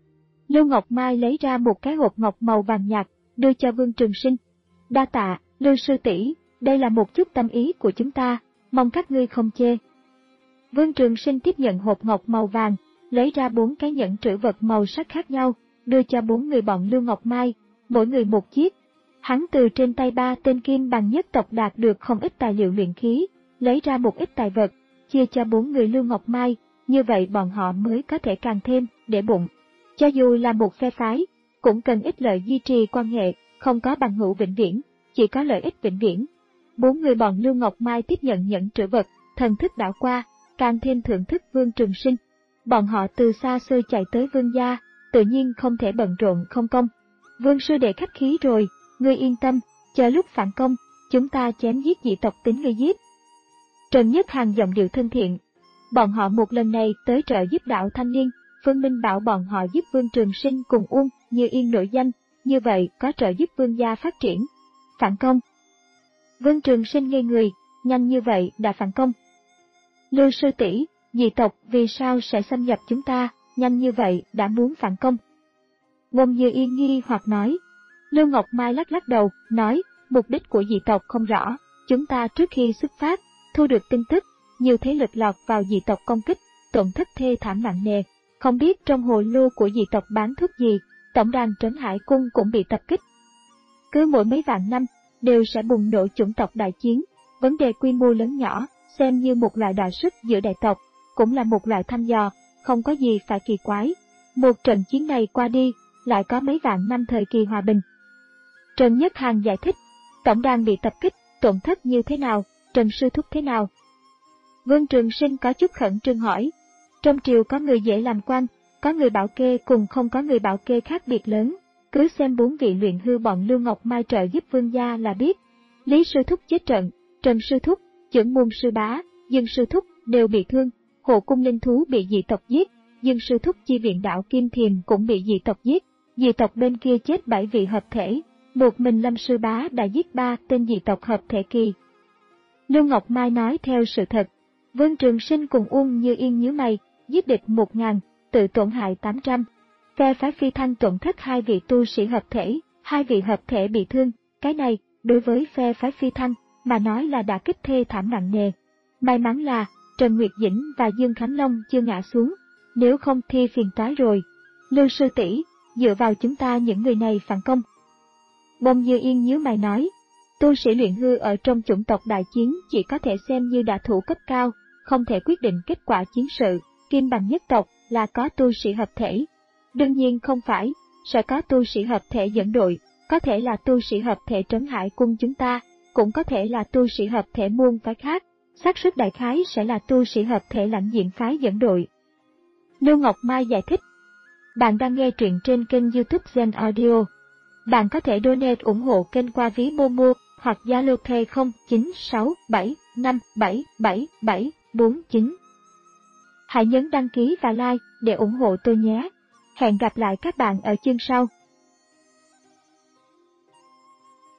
Speaker 1: Lưu Ngọc Mai lấy ra một cái hộp ngọc màu vàng nhạt, đưa cho Vương Trường Sinh. Đa tạ, Lưu sư tỷ, đây là một chút tâm ý của chúng ta, mong các ngươi không chê. Vương Trường Sinh tiếp nhận hộp ngọc màu vàng, lấy ra bốn cái nhẫn trữ vật màu sắc khác nhau, đưa cho bốn người bọn Lưu Ngọc Mai, mỗi người một chiếc. Hắn từ trên tay ba tên kim bằng nhất tộc đạt được không ít tài liệu luyện khí, lấy ra một ít tài vật, chia cho bốn người Lưu Ngọc Mai, như vậy bọn họ mới có thể càng thêm để bụng. Cho dù là một phe phái, cũng cần ít lợi duy trì quan hệ, không có bằng hữu vĩnh viễn, chỉ có lợi ích vĩnh viễn. Bốn người bọn Lưu Ngọc Mai tiếp nhận nhẫn trữ vật, thần thức đảo qua, càng thêm thưởng thức Vương Trường Sinh. Bọn họ từ xa xôi chạy tới Vương gia, tự nhiên không thể bận rộn không công. Vương sư đệ khách khí rồi, ngươi yên tâm, chờ lúc phản công, chúng ta chém giết dị tộc tính ngươi giết. Trần Nhất Hàn giọng điệu thân thiện. Bọn họ một lần này tới trợ giúp đạo Thanh Niên, Phương Minh bảo bọn họ giúp Vương Trường Sinh cùng Uông Như Yên nổi danh, như vậy có trợ giúp Vương gia phát triển. Phản công. Vương Trường Sinh ngây người, nhanh như vậy đã phản công. Lưu sư tỷ, dị tộc vì sao sẽ xâm nhập chúng ta, nhanh như vậy đã muốn phản công. Ngôn Như Yên nghi hoặc nói. Lưu Ngọc Mai lắc lắc đầu, nói, mục đích của dị tộc không rõ, chúng ta trước khi xuất phát, thu được tin tức, nhiều thế lực lọt vào dị tộc công kích, tổn thất thê thảm nặng nề, không biết trong hồ lô của dị tộc bán thuốc gì, tổng đàn Trấn Hải Cung cũng bị tập kích. Cứ mỗi mấy vạn năm, đều sẽ bùng nổ chủng tộc đại chiến, vấn đề quy mô lớn nhỏ, xem như một loại đọ sức giữa đại tộc, cũng là một loại thăm dò, không có gì phải kỳ quái. Một trận chiến này qua đi, lại có mấy vạn năm thời kỳ hòa bình. Trần Nhất Hàn giải thích, tổng đàn bị tập kích, tổn thất như thế nào, Trần sư thúc thế nào? Vương Trường Sinh có chút khẩn trương hỏi, trong triều có người dễ làm quan, có người bảo kê cùng không có người bảo kê khác biệt lớn, cứ xem bốn vị luyện hư bọn Lưu Ngọc Mai trợ giúp vương gia là biết. Lý sư thúc chết trận, Trần sư thúc, Chưởng Môn sư bá, Dương sư thúc đều bị thương, Hộ Cung Linh Thú bị dị tộc giết, Dương sư thúc chi viện đạo Kim Thiềm cũng bị dị tộc giết, dị tộc bên kia chết bảy vị hợp thể, một mình Lâm sư bá đã giết ba tên dị tộc hợp thể kỳ. Lưu Ngọc Mai nói theo sự thật. Vương Trường Sinh cùng Uông Như Yên nhíu mày, giết địch một ngàn, tự tổn hại tám trăm. Phe phái Phi Thanh tổn thất hai vị tu sĩ hợp thể, hai vị hợp thể bị thương, cái này, đối với phe phái Phi Thanh, mà nói là đã kích thê thảm nặng nề. May mắn là, Trần Nguyệt Dĩnh và Dương Khánh Long chưa ngã xuống, nếu không thì phiền toái rồi. Lưu sư tỷ, dựa vào chúng ta những người này phản công. Bông Như Yên nhíu mày nói, tu sĩ luyện hư ở trong chủng tộc đại chiến chỉ có thể xem như đả thủ cấp cao, không thể quyết định kết quả chiến sự, kim bằng nhất tộc là có tu sĩ hợp thể. Đương nhiên không phải, sẽ có tu sĩ hợp thể dẫn đội, có thể là tu sĩ hợp thể Trấn Hải Cung chúng ta, cũng có thể là tu sĩ hợp thể môn phái khác, xác suất đại khái sẽ là tu sĩ hợp thể Lãnh Diện phái dẫn đội. Lưu Ngọc Mai giải thích. Bạn đang nghe truyện trên kênh YouTube Gen Audio. Bạn có thể donate ủng hộ kênh qua ví Momo hoặc Zalo Pay không chín sáu bảy năm bảy bảy bảy bốn chín. Hãy nhấn đăng ký và like để ủng hộ tôi nhé. Hẹn gặp lại các bạn ở chương sau.